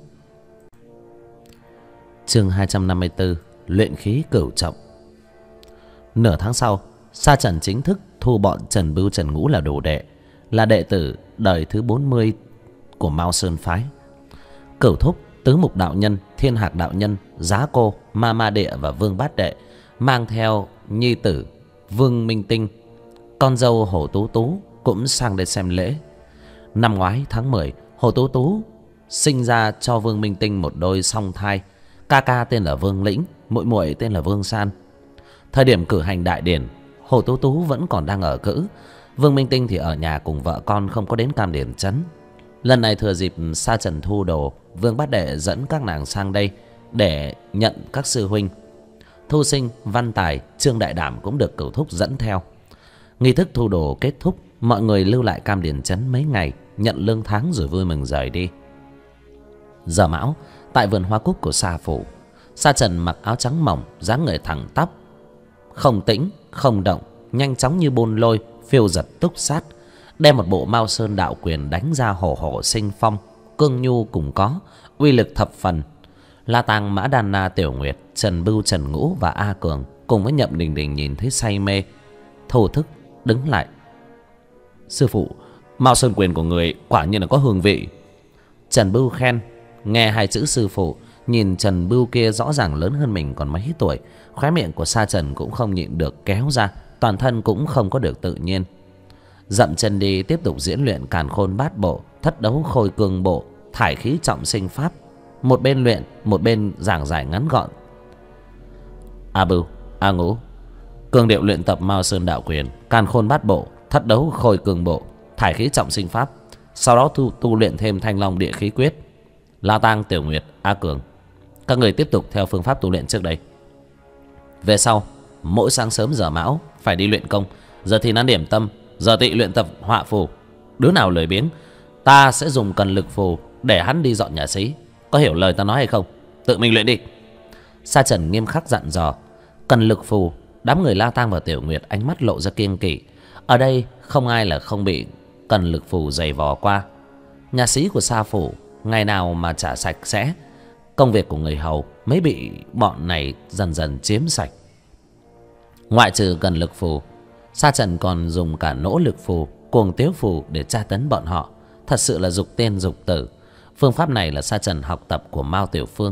Chương 254, luyện khí cửu trọng. Nửa tháng sau, Sa Trần chính thức thu bọn Trần Bưu Trần Ngũ là đồ đệ, là đệ tử đời thứ 40 của Mao Sơn phái. Cửu Thúc, Tứ Mục đạo nhân, Thiên Hạc đạo nhân, Giá Cô, Ma Địa và Vương Bát Đệ mang theo nhi tử Vương Minh Tinh, con dâu Hồ Tú Tú cũng sang đây xem lễ. Năm ngoái tháng 10, Hồ Tú Tú sinh ra cho Vương Minh Tinh một đôi song thai. Ca ca tên là Vương Lĩnh, muội muội tên là Vương San. Thời điểm cử hành đại điển, Hồ Tú Tú vẫn còn đang ở cữ. Vương Minh Tinh thì ở nhà cùng vợ con, không có đến Cam Điển trấn. Lần này thừa dịp Sa Trần thu đồ, Vương Bát Đệ dẫn các nàng sang đây để nhận các sư huynh. Thu Sinh, Văn Tài, Trương Đại Đảm cũng được Cửu Thúc dẫn theo. Nghi thức thu đồ kết thúc, mọi người lưu lại Cam Điển trấn mấy ngày, nhận lương tháng rồi vui mừng rời đi. Giờ mão, tại vườn hoa cúc của Sa Phủ, Sa Trần mặc áo trắng mỏng, dáng người thẳng tắp, không tĩnh không động, nhanh chóng như bôn lôi, phiêu giật túc sát, đem một bộ Mao Sơn đạo quyền đánh ra hổ hổ sinh phong, cương nhu cùng có, uy lực thập phần. La Tang, Mã Đan Na, Tiểu Nguyệt, Trần Bưu, Trần Ngũ và A Cường cùng với Nhậm Đình Đình nhìn thấy say mê, thổ thức đứng lại. Sư phụ, Mao Sơn quyền của người quả nhiên là có hương vị. Trần Bưu khen. Nghe hai chữ sư phụ, nhìn Trần Bưu kia rõ ràng lớn hơn mình còn mấy tuổi, khóe miệng của Sa Trần cũng không nhịn được kéo ra, toàn thân cũng không có được tự nhiên. dậm chân đi tiếp tục diễn luyện càn khôn bát bộ, thất đấu khôi cương bộ, thải khí trọng sinh pháp. Một bên luyện, một bên giảng giải ngắn gọn. A Bưu, A Ngũ, cường điệu luyện tập Mao Sơn đạo quyền, càn khôn bát bộ, thất đấu khôi cương bộ, thải khí trọng sinh pháp. Sau đó tu luyện thêm thanh long địa khí quyết. La Tang, Tiểu Nguyệt, A Cường, các người tiếp tục theo phương pháp tu luyện trước đây. Về sau, mỗi sáng sớm giờ mão phải đi luyện công, giờ thì ăn điểm tâm, giờ tị luyện tập họa phù. Đứa nào lười biếng, ta sẽ dùng cần lực phù để hắn đi dọn nhà xí. Có hiểu lời ta nói hay không? Tự mình luyện đi. Sa Trần nghiêm khắc dặn dò. Cần lực phù, đám người La Tang và Tiểu Nguyệt ánh mắt lộ ra kiêng kỵ. Ở đây không ai là không bị cần lực phù giày vò qua. Nhà xí của Sa phủ ngày nào mà chả sạch sẽ. Công việc của người hầu mới bị bọn này dần dần chiếm sạch. Ngoại trừ cần lực phù, Sa Trần còn dùng cả nỗ lực phù, cuồng tiếu phù để tra tấn bọn họ. Thật sự là dục tiên dục tử. Phương pháp này là Sa Trần học tập của Mao Tiểu Phương.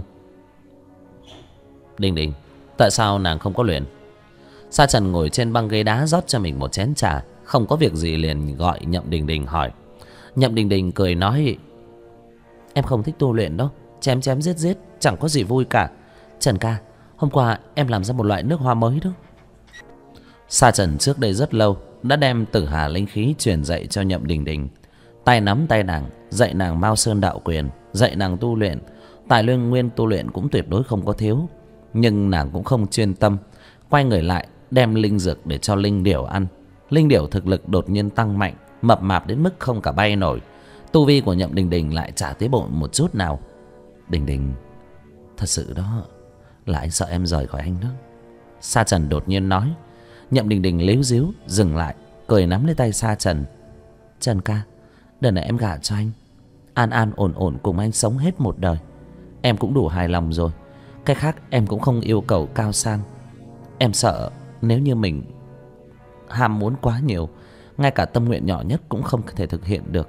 Đình Đình, tại sao nàng không có luyện? Sa Trần ngồi trên băng ghế đá rót cho mình một chén trà, không có việc gì liền gọi Nhậm Đình Đình hỏi. Nhậm Đình Đình cười nói: Em không thích tu luyện đâu, chém chém giết giết chẳng có gì vui cả. Trần ca, hôm qua em làm ra một loại nước hoa mới đó. Sa Trần trước đây rất lâu đã đem Tử Hà linh khí truyền dạy cho Nhậm Đình Đình. Tay nắm tay nàng, dạy nàng Mao Sơn đạo quyền, dạy nàng tu luyện. Tài nguyên nguyên tu luyện cũng tuyệt đối không có thiếu. Nhưng nàng cũng không chuyên tâm, quay người lại đem linh dược để cho linh điểu ăn. Linh điểu thực lực đột nhiên tăng mạnh, mập mạp đến mức không cả bay nổi. Tu vi của Nhậm Đình Đình lại chả tiến bộ một chút nào. Đình Đình, thật sự đó là anh sợ em rời khỏi anh đó. Sa Trần đột nhiên nói. Nhậm Đình Đình líu díu dừng lại, cười nắm lấy tay Sa Trần. Trần ca, đợt này em gả cho anh, an an ổn ổn cùng anh sống hết một đời. Em cũng đủ hài lòng rồi. Cái khác em cũng không yêu cầu cao sang. Em sợ nếu như mình ham muốn quá nhiều, ngay cả tâm nguyện nhỏ nhất cũng không thể thực hiện được.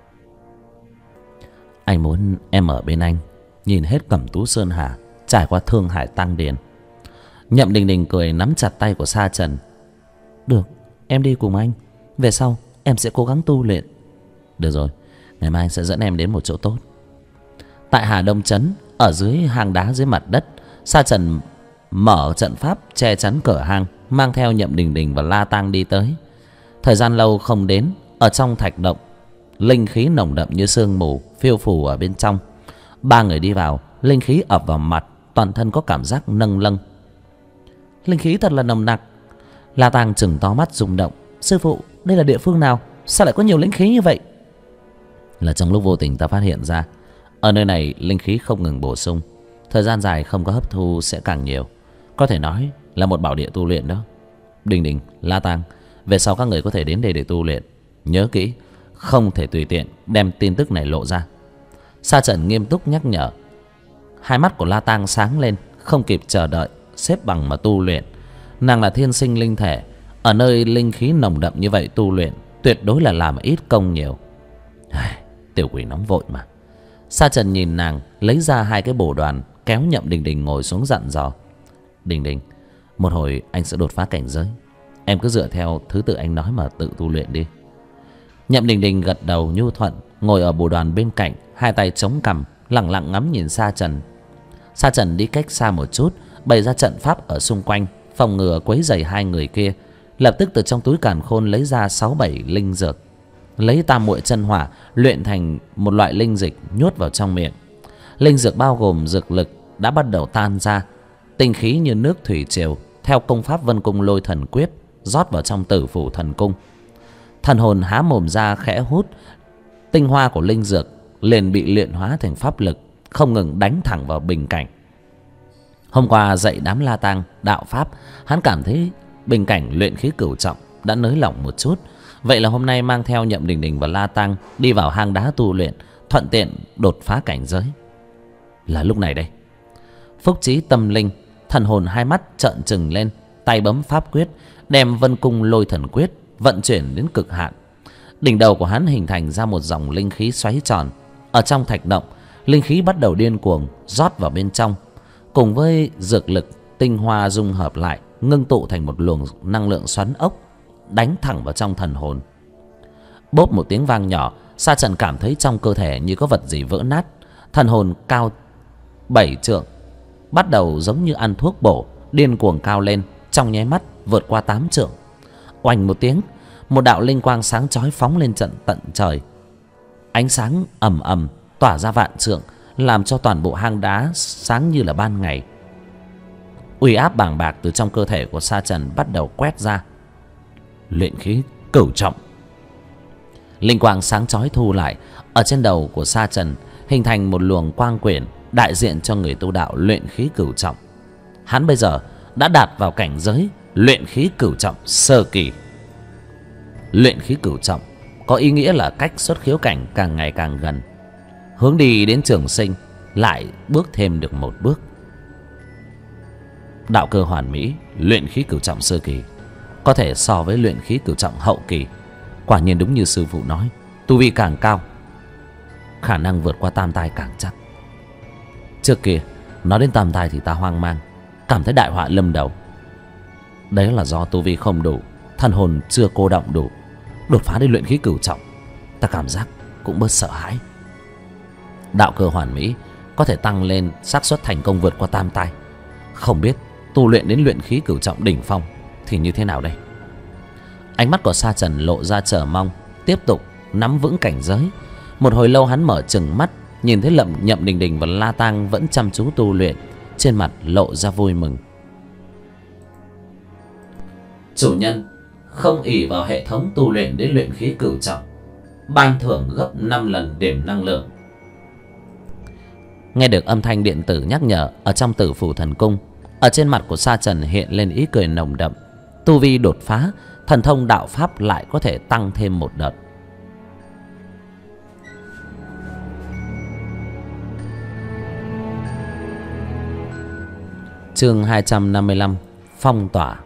Anh muốn em ở bên anh, nhìn hết Cẩm Tú Sơn Hà, trải qua Thương Hải Tăng Điền. Nhậm Đình Đình cười nắm chặt tay của Sa Trần. Được, em đi cùng anh. Về sau em sẽ cố gắng tu luyện. Được rồi, ngày mai anh sẽ dẫn em đến một chỗ tốt. Tại Hà Đông Trấn, ở dưới hang đá dưới mặt đất, Sa Trần mở trận pháp che chắn cửa hang, mang theo Nhậm Đình Đình và La Tang đi tới. Thời gian lâu không đến, ở trong thạch động, linh khí nồng đậm như sương mù phiêu phù ở bên trong. Ba người đi vào, linh khí ập vào mặt, toàn thân có cảm giác nâng lâng. Linh khí thật là nồng nặc. La Tang chừng to mắt rung động. Sư phụ, đây là địa phương nào? Sao lại có nhiều linh khí như vậy? Là trong lúc vô tình ta phát hiện ra, ở nơi này linh khí không ngừng bổ sung, thời gian dài không có hấp thu sẽ càng nhiều. Có thể nói là một bảo địa tu luyện đó. Đình Đình, La Tang, về sau các người có thể đến đây để tu luyện. Nhớ kỹ, không thể tùy tiện đem tin tức này lộ ra. Sa Trần nghiêm túc nhắc nhở. Hai mắt của La Tang sáng lên, không kịp chờ đợi, xếp bằng mà tu luyện. Nàng là thiên sinh linh thể, ở nơi linh khí nồng đậm như vậy tu luyện tuyệt đối là làm ít công nhiều. Tiểu quỷ nóng vội mà. Sa Trần nhìn nàng lấy ra hai cái bổ đoàn, kéo Nhậm Đình Đình ngồi xuống dặn dò. Đình Đình, một hồi anh sẽ đột phá cảnh giới, em cứ dựa theo thứ tự anh nói mà tự tu luyện đi. Nhậm Đình Đình gật đầu nhu thuận, ngồi ở bồ đoàn bên cạnh, hai tay chống cằm, lặng lặng ngắm nhìn Sa Trần. Sa Trần đi cách xa một chút, bày ra trận pháp ở xung quanh, phòng ngừa quấy rầy hai người kia. Lập tức từ trong túi càn khôn lấy ra 6-7 linh dược, lấy tam muội chân hỏa luyện thành một loại linh dịch nhốt vào trong miệng. Linh dược bao gồm dược lực đã bắt đầu tan ra, tinh khí như nước thủy triều theo công pháp Vân Cung Lôi Thần Quyết rót vào trong Tử Phủ Thần Cung. Thần hồn há mồm ra khẽ hút, tinh hoa của linh dược liền bị luyện hóa thành pháp lực, không ngừng đánh thẳng vào bình cảnh. Hôm qua dạy đám La Tang đạo pháp, hắn cảm thấy bình cảnh luyện khí cửu trọng đã nới lỏng một chút. Vậy là hôm nay mang theo Nhậm Đình Đình và La Tang đi vào hang đá tu luyện, thuận tiện đột phá cảnh giới. Là lúc này đây, phúc trí tâm linh, thần hồn hai mắt trợn trừng lên, tay bấm pháp quyết, đem Vân Cung Lôi Thần Quyết vận chuyển đến cực hạn. Đỉnh đầu của hắn hình thành ra một dòng linh khí xoáy tròn. Ở trong thạch động, linh khí bắt đầu điên cuồng rót vào bên trong, cùng với dược lực tinh hoa dung hợp lại, ngưng tụ thành một luồng năng lượng xoắn ốc, đánh thẳng vào trong thần hồn. Bốp một tiếng vang nhỏ, Sa Trần cảm thấy trong cơ thể như có vật gì vỡ nát. Thần hồn cao 7 trượng bắt đầu giống như ăn thuốc bổ, điên cuồng cao lên, trong nháy mắt vượt qua 8 trượng. Oành một tiếng, một đạo linh quang sáng chói phóng lên tận trời. Ánh sáng ầm ầm tỏa ra vạn trượng, làm cho toàn bộ hang đá sáng như là ban ngày. Uy áp bàng bạc từ trong cơ thể của Sa Trần bắt đầu quét ra. Luyện khí cửu trọng. Linh quang sáng chói thu lại, ở trên đầu của Sa Trần hình thành một luồng quang quyển đại diện cho người tu đạo luyện khí cửu trọng. Hắn bây giờ đã đạt vào cảnh giới luyện khí cửu trọng sơ kỳ. Luyện khí cửu trọng có ý nghĩa là cách xuất khiếu cảnh càng ngày càng gần, hướng đi đến trường sinh lại bước thêm được một bước. Đạo cơ hoàn mỹ, luyện khí cửu trọng sơ kỳ có thể so với luyện khí cửu trọng hậu kỳ. Quả nhiên đúng như sư phụ nói, tu vi càng cao, khả năng vượt qua tam tai càng chắc. Trước kia nói đến tam tai thì ta hoang mang, cảm thấy đại họa lâm đầu. Đấy là do tu vi không đủ, thần hồn chưa cô động đủ. Đột phá đến luyện khí cửu trọng, ta cảm giác cũng bớt sợ hãi. Đạo cơ hoàn mỹ có thể tăng lên xác suất thành công vượt qua tam tai. Không biết tu luyện đến luyện khí cửu trọng đỉnh phong thì như thế nào đây? Ánh mắt của Sa Trần lộ ra chờ mong, tiếp tục nắm vững cảnh giới. Một hồi lâu hắn mở trừng mắt, nhìn thấy Nhậm Đình Đình và La Tang vẫn chăm chú tu luyện, trên mặt lộ ra vui mừng. Chủ nhân không ỷ vào hệ thống tu luyện đến luyện khí cửu trọng, ban thưởng gấp 5 lần điểm năng lượng. Nghe được âm thanh điện tử nhắc nhở ở trong Tử Phủ Thần Cung, ở trên mặt của Sa Trần hiện lên ý cười nồng đậm. Tu vi đột phá, thần thông đạo pháp lại có thể tăng thêm một đợt. Chương 255: Phong tỏa.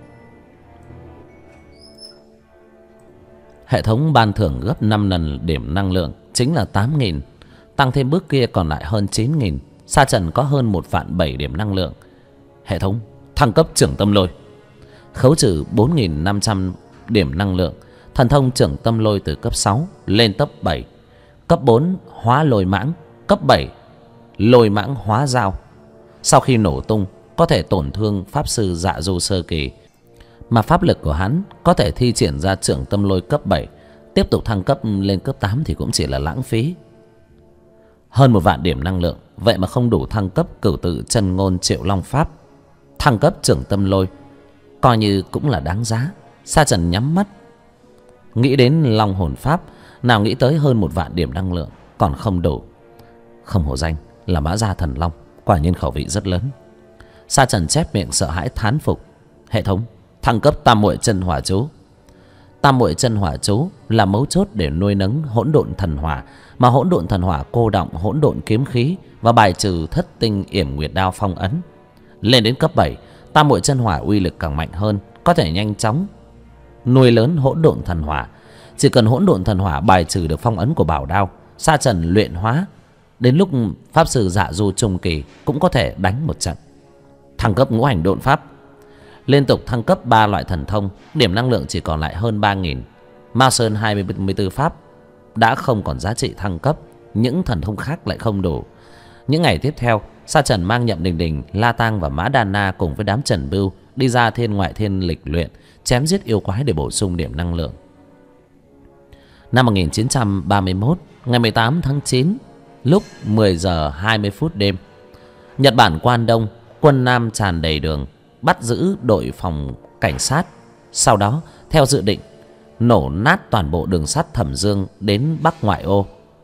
Hệ thống ban thưởng gấp 5 lần điểm năng lượng chính là 8.000, tăng thêm bước kia còn lại hơn 9.000. Sa Trần có hơn 1.700.000 điểm năng lượng. Hệ thống thăng cấp trưởng tâm lôi, khấu trừ 4.500 điểm năng lượng. Thần thông trưởng tâm lôi từ cấp 6 lên cấp 7. Cấp 4 hóa lôi mãng, cấp 7 lôi mãng hóa dao. Sau khi nổ tung có thể tổn thương pháp sư dạ du sơ kỳ, mà pháp lực của hắn có thể thi triển ra trưởng tâm lôi cấp 7. Tiếp tục thăng cấp lên cấp 8 thì cũng chỉ là lãng phí. Hơn 1.000.000 điểm năng lượng, vậy mà không đủ thăng cấp cửu tự chân ngôn triệu long pháp. Thăng cấp trưởng tâm lôi coi như cũng là đáng giá. Sa Trần nhắm mắt nghĩ đến long hồn pháp, nào nghĩ tới hơn 1.000.000 điểm năng lượng còn không đủ. Không hổ danh là Mã Gia Thần Long, quả nhiên khẩu vị rất lớn. Sa Trần chép miệng sợ hãi thán phục. Hệ thống thăng cấp tam muội chân hỏa chú. Tam muội chân hỏa chú là mấu chốt để nuôi nấng hỗn độn thần hỏa, mà hỗn độn thần hỏa cô động hỗn độn kiếm khí và bài trừ thất tinh yểm nguyệt đao phong ấn. Lên đến cấp 7, tam muội chân hỏa uy lực càng mạnh hơn, có thể nhanh chóng nuôi lớn hỗn độn thần hỏa. Chỉ cần hỗn độn thần hỏa bài trừ được phong ấn của bảo đao, Sa Trần luyện hóa, đến lúc pháp sư dạ du trung kỳ cũng có thể đánh một trận. Thăng cấp ngũ hành độn pháp, liên tục thăng cấp 3 loại thần thông, điểm năng lượng chỉ còn lại hơn 3.000. Mao Sơn 24 pháp đã không còn giá trị thăng cấp, những thần thông khác lại không đủ. Những ngày tiếp theo, Sa Trần mang Nhậm Đình Đình, La Tang và Mã Đa Na cùng với đám Trần Bưu đi ra thiên ngoại thiên lịch luyện, chém giết yêu quái để bổ sung điểm năng lượng. Năm 1931, ngày 18 tháng 9, lúc 10 giờ 20 phút đêm, Nhật Bản Quan Đông, quân Nam tràn đầy đường, bắt giữ đội phòng cảnh sát. Sau đó, theo dự định, nổ nát toàn bộ đường sắt Thẩm Dương đến Bắc ngoại ô.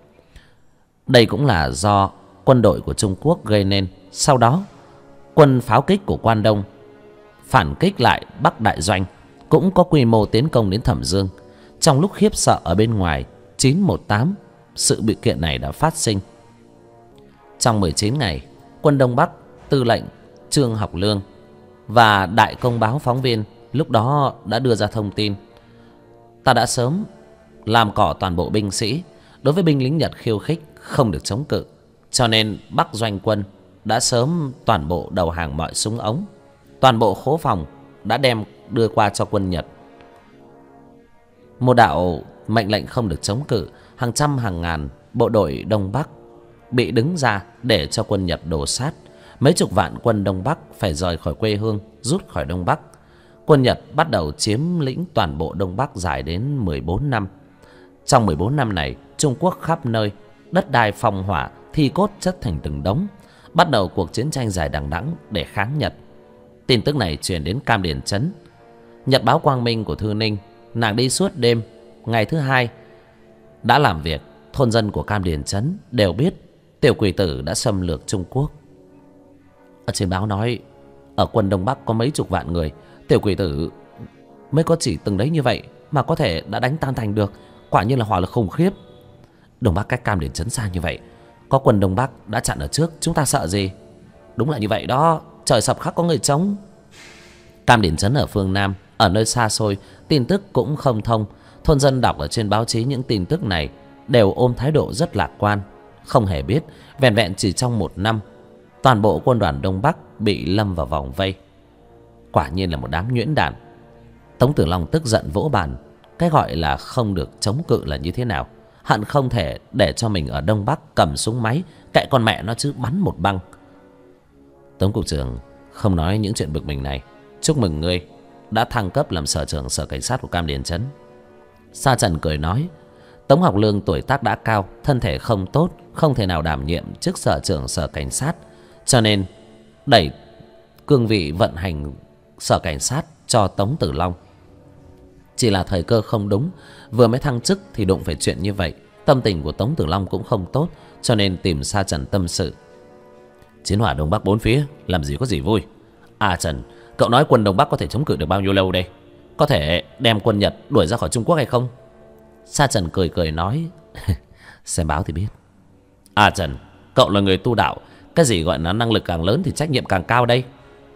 Đây cũng là do quân đội của Trung Quốc gây nên. Sau đó, quân pháo kích của Quan Đông phản kích lại Bắc Đại Doanh, cũng có quy mô tiến công đến Thẩm Dương. Trong lúc khiếp sợ ở bên ngoài 918, sự bị kiện này đã phát sinh. Trong 19 ngày, quân Đông Bắc tư lệnh Trương Học Lương và Đại Công báo phóng viên lúc đó đã đưa ra thông tin: ta đã sớm làm cỏ toàn bộ binh sĩ, đối với binh lính Nhật khiêu khích không được chống cự, cho nên Bắc Doanh quân đã sớm toàn bộ đầu hàng mọi súng ống, toàn bộ khố phòng đã đem đưa qua cho quân Nhật. Một đạo mệnh lệnh không được chống cự, hàng trăm hàng ngàn bộ đội Đông Bắc bị đứng ra để cho quân Nhật đổ sát. Mấy chục vạn quân Đông Bắc phải rời khỏi quê hương, rút khỏi Đông Bắc. Quân Nhật bắt đầu chiếm lĩnh toàn bộ Đông Bắc dài đến 14 năm. Trong 14 năm này, Trung Quốc khắp nơi, đất đai phong hỏa, thi cốt chất thành từng đống. Bắt đầu cuộc chiến tranh dài đằng đẵng để kháng Nhật. Tin tức này truyền đến Cam Điền Trấn. Nhật báo Quang Minh của Thư Ninh, nàng đi suốt đêm. Ngày thứ hai đã làm việc, thôn dân của Cam Điền Trấn đều biết Tiểu Quỷ Tử đã xâm lược Trung Quốc. Ở trên báo nói ở quân Đông Bắc có mấy chục vạn người, Tiểu Quỷ Tử mới có chỉ từng đấy như vậy mà có thể đã đánh tan thành được, quả nhiên là hỏa lực khủng khiếp. Đông Bắc cách Cam Điền Trấn xa như vậy, có quân Đông Bắc đã chặn ở trước, chúng ta sợ gì? Đúng là như vậy đó, trời sập khắc có người chống. Cam Điền Trấn ở phương Nam, ở nơi xa xôi, tin tức cũng không thông. Thôn dân đọc ở trên báo chí những tin tức này đều ôm thái độ rất lạc quan, không hề biết vẻn vẹn chỉ trong 1 năm, toàn bộ quân đoàn Đông Bắc bị lâm vào vòng vây. Quả nhiên là một đám nhuyễn đản. Tống Tử Long tức giận vỗ bàn. Cái gọi là không được chống cự là như thế nào? Hận không thể để cho mình ở Đông Bắc cầm súng máy kệ con mẹ nó chứ, bắn một băng. Tống cục trưởng không nói những chuyện bực mình này. Chúc mừng ngươi đã thăng cấp làm sở trưởng sở cảnh sát của Cam Điền Trấn. Sa Trần cười nói, Tống Học Lương tuổi tác đã cao, thân thể không tốt, không thể nào đảm nhiệm chức sở trưởng sở cảnh sát, cho nên đẩy cương vị vận hành sở cảnh sát cho Tống Tử Long. Chỉ là thời cơ không đúng, vừa mới thăng chức thì đụng phải chuyện như vậy. Tâm tình của Tống Tử Long cũng không tốt, cho nên tìm Sa Trần tâm sự. Chiến hỏa Đông Bắc bốn phía, làm gì có gì vui. À Trần, cậu nói quân Đông Bắc có thể chống cự được bao nhiêu lâu đây? Có thể đem quân Nhật đuổi ra khỏi Trung Quốc hay không? Sa Trần cười cười nói, xem báo thì biết. À Trần, cậu là người tu đạo, cái gì gọi là năng lực càng lớn thì trách nhiệm càng cao đây?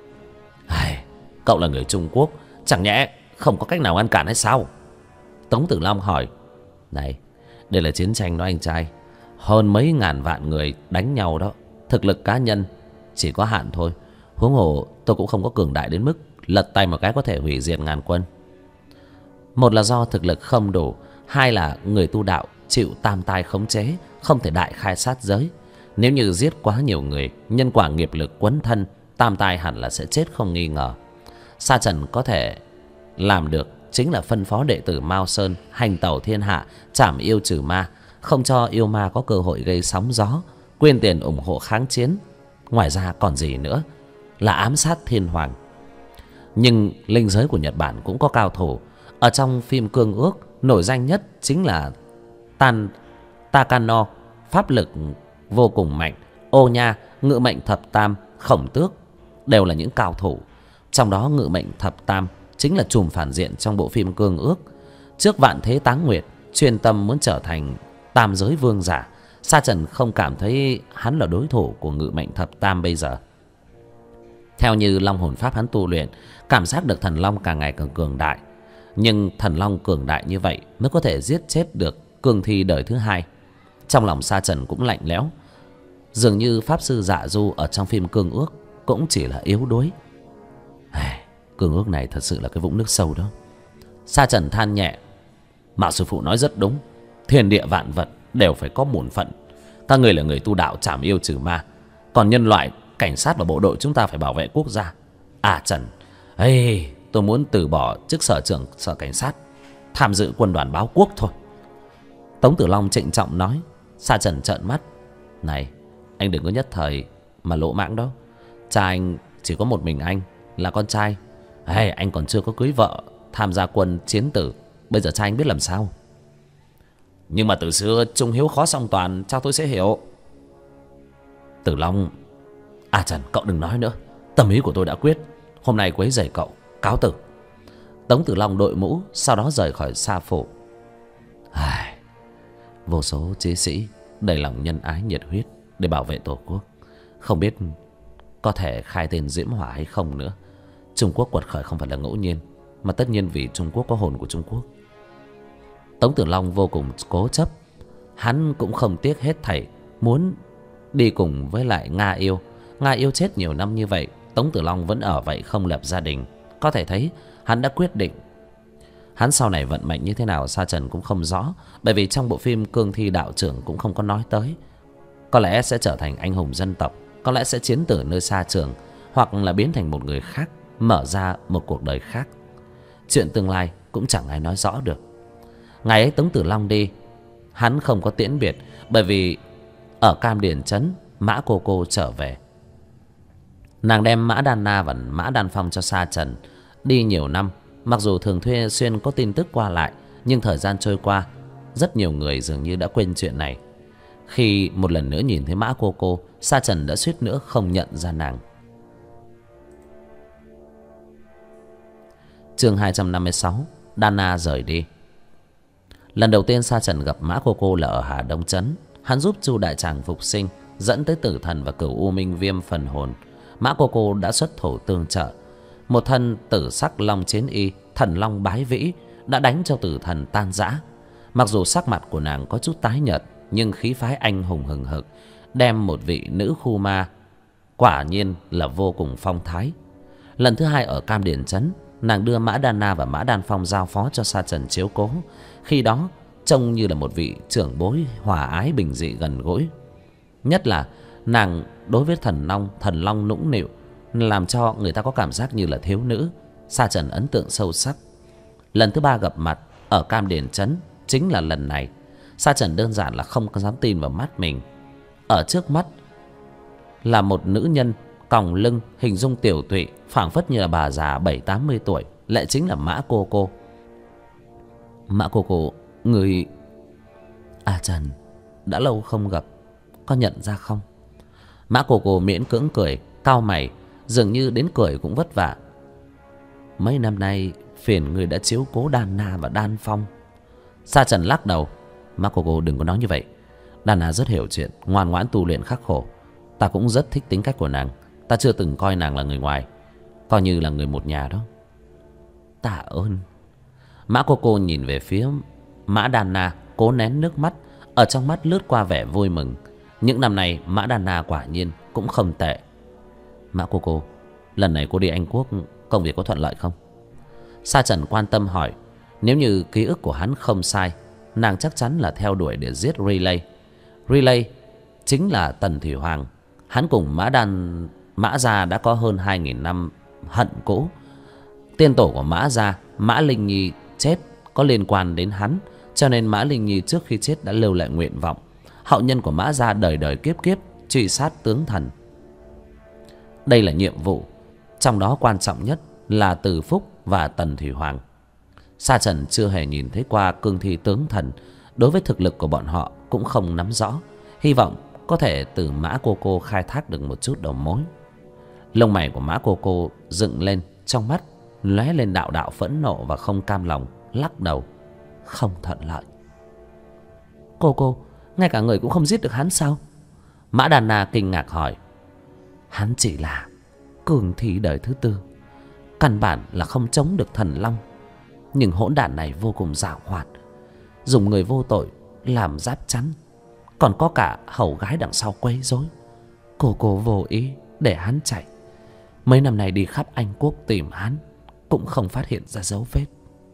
Cậu là người Trung Quốc, chẳng nhẽ không có cách nào ngăn cản hay sao? Tống Tử Long hỏi, này, đây là chiến tranh đó anh trai, hơn mấy ngàn vạn người đánh nhau đó, thực lực cá nhân chỉ có hạn thôi. Huống hồ tôi cũng không có cường đại đến mức lật tay một cái có thể hủy diệt ngàn quân. Một là do thực lực không đủ, hai là người tu đạo chịu tam tai khống chế, không thể đại khai sát giới. Nếu như giết quá nhiều người, nhân quả nghiệp lực quấn thân, tam tai hẳn là sẽ chết không nghi ngờ. Sa Trần có thể làm được chính là phân phó đệ tử Mao Sơn hành tẩu thiên hạ, trảm yêu trừ ma, không cho yêu ma có cơ hội gây sóng gió, quyên tiền ủng hộ kháng chiến. Ngoài ra còn gì nữa, là ám sát thiên hoàng. Nhưng linh giới của Nhật Bản cũng có cao thủ. Ở trong phim Cương Ước, nổi danh nhất chính là Takano, pháp lực vô cùng mạnh. Ô Nha, ngự mệnh thập tam, Khổng Tước đều là những cao thủ. Trong đó ngự mệnh thập tam chính là trùm phản diện trong bộ phim Cương Ước. Trước vạn thế Táng Nguyệt chuyên tâm muốn trở thành tam giới vương giả, Sa Trần không cảm thấy hắn là đối thủ của ngự mệnh thập tam bây giờ. Theo như long hồn pháp hắn tu luyện, cảm giác được thần long càng ngày càng cường đại. Nhưng thần long cường đại như vậy mới có thể giết chết được cương thi đời thứ hai. Trong lòng Sa Trần cũng lạnh lẽo. Dường như pháp sư Dạ Du ở trong phim Cương Ước cũng chỉ là yếu đuối. Cương Ước này thật sự là cái vũng nước sâu đó. Sa Trần than nhẹ, Mạo sư phụ nói rất đúng, thiên địa vạn vật đều phải có bổn phận. Các người là người tu đạo trảm yêu trừ ma, còn nhân loại, cảnh sát và bộ đội chúng ta phải bảo vệ quốc gia. À Trần, tôi muốn từ bỏ chức sở trưởng sở cảnh sát, tham dự quân đoàn báo quốc thôi. Tống Tử Long trịnh trọng nói. Sa Trần trợn mắt, này, anh đừng có nhất thời mà lỗ mãng đó. Cha anh chỉ có một mình anh là con trai. Anh còn chưa có cưới vợ, tham gia quân chiến tử, bây giờ cha anh biết làm sao? Nhưng mà từ xưa trung hiếu khó song toàn, sao tôi sẽ hiểu? Tử Long, à Trần, cậu đừng nói nữa, tâm ý của tôi đã quyết, hôm nay quấy rầy cậu, cáo từ. Tống Tử Long đội mũ, sau đó rời khỏi Sa Phủ. Vô số chiến sĩ đầy lòng nhân ái nhiệt huyết để bảo vệ Tổ quốc, không biết có thể khai tên diễm hỏa hay không nữa. Trung Quốc quật khởi không phải là ngẫu nhiên, mà tất nhiên vì Trung Quốc có hồn của Trung Quốc. Tống Tử Long vô cùng cố chấp. Hắn cũng không tiếc hết thảy, muốn đi cùng với lại Nga Yêu. Nga Yêu chết nhiều năm như vậy, Tống Tử Long vẫn ở vậy, không lập gia đình. Có thể thấy hắn đã quyết định. Hắn sau này vận mệnh như thế nào Sa Trần cũng không rõ, bởi vì trong bộ phim Cương Thi Đạo Trưởng cũng không có nói tới. Có lẽ sẽ trở thành anh hùng dân tộc, có lẽ sẽ chiến tử nơi xa trường, hoặc là biến thành một người khác, mở ra một cuộc đời khác. Chuyện tương lai cũng chẳng ai nói rõ được. Ngày ấy Tống Tử Long đi, hắn không có tiễn biệt, bởi vì ở Cam Điền Trấn, Mã Cô Cô trở về. Nàng đem Mã Đan Na và Mã Đan Phong cho Sa Trần. Đi nhiều năm, mặc dù thường thuê xuyên có tin tức qua lại, nhưng thời gian trôi qua, rất nhiều người dường như đã quên chuyện này. Khi một lần nữa nhìn thấy Mã Cô Cô, Sa Trần đã suýt nữa không nhận ra nàng. Chương 256, Đan Na rời đi. Lần đầu tiên Sa Trần gặp Mã Cô Cô là ở Hà Đông Trấn. Hắn giúp Chu Đại Tràng phục sinh, dẫn tới Tử Thần và Cửu U Minh Viêm phần hồn. Mã Cô Cô đã xuất thủ tương trợ. Một thân tử sắc long chiến y, thần long bái vĩ, đã đánh cho Tử Thần tan rã. Mặc dù sắc mặt của nàng có chút tái nhợt, nhưng khí phái anh hùng hừng hực, đem một vị nữ khu ma quả nhiên là vô cùng phong thái. Lần thứ hai ở Cam Điền Trấn, nàng đưa Mã Đan Na và Mã Đan Phong giao phó cho Sa Trần chiếu cố. Khi đó trông như là một vị trưởng bối hòa ái bình dị gần gũi. Nhất là nàng đối với thần long nũng nịu, làm cho người ta có cảm giác như là thiếu nữ. Sa Trần ấn tượng sâu sắc. Lần thứ ba gặp mặt ở Cam Điền Trấn chính là lần này. Sa Trần đơn giản là không có dám tin vào mắt mình. Ở trước mắt là một nữ nhân còng lưng, hình dung tiểu tụy, phảng phất như là bà già 70-80 tuổi, lại chính là Mã Cô Cô. Mã Cô Cô, người... À Trần, đã lâu không gặp, có nhận ra không? Mã Cô Cô miễn cưỡng cười, cau mày, dường như đến cười cũng vất vả. Mấy năm nay phiền người đã chiếu cố Đan Na và Đan Phong. Sa Trần lắc đầu. Mã Cô Cô đừng có nói như vậy. Đan Na rất hiểu chuyện, ngoan ngoãn tu luyện khắc khổ. Ta cũng rất thích tính cách của nàng. Ta chưa từng coi nàng là người ngoài, coi như là người một nhà đó. Tạ ơn. Mã Cô Cô nhìn về phía Mã Đan Na, cố nén nước mắt. Ở trong mắt lướt qua vẻ vui mừng. Những năm này Mã Đan Na quả nhiên cũng không tệ. Mã Cô Cô, lần này cô đi Anh Quốc, công việc có thuận lợi không? Sa Trần quan tâm hỏi. Nếu như ký ức của hắn không sai, nàng chắc chắn là theo đuổi để giết Relay. Relay chính là Tần Thủy Hoàng. Hắn cùng Mã Gia đã có hơn 2.000 năm hận cũ. Tiên tổ của Mã Gia, Mã Linh Nhi chết có liên quan đến hắn, cho nên Mã Linh Nhi trước khi chết đã lưu lại nguyện vọng. Hậu nhân của Mã Gia đời đời kiếp kiếp truy sát tướng thần. Đây là nhiệm vụ, trong đó quan trọng nhất là Từ Phúc và Tần Thủy Hoàng. Sa Trần chưa hề nhìn thấy qua cương thi tướng thần, đối với thực lực của bọn họ cũng không nắm rõ. Hy vọng có thể từ Mã Cô Cô khai thác được một chút đầu mối. Lông mày của Mã Cô Cô dựng lên, trong mắt lóe lên đạo đạo phẫn nộ và không cam lòng, lắc đầu. Không thuận lợi. Cô, ngay cả người cũng không giết được hắn sao? Mã Đan Na kinh ngạc hỏi. Hắn chỉ là cường thi đời thứ tư, căn bản là không chống được thần long. Nhưng hỗn đản này vô cùng giàu hoạt, dùng người vô tội làm giáp chắn, còn có cả hầu gái đằng sau quấy rối. Cô vô ý để hắn chạy. Mấy năm nay đi khắp Anh Quốc tìm hắn, cũng không phát hiện ra dấu vết.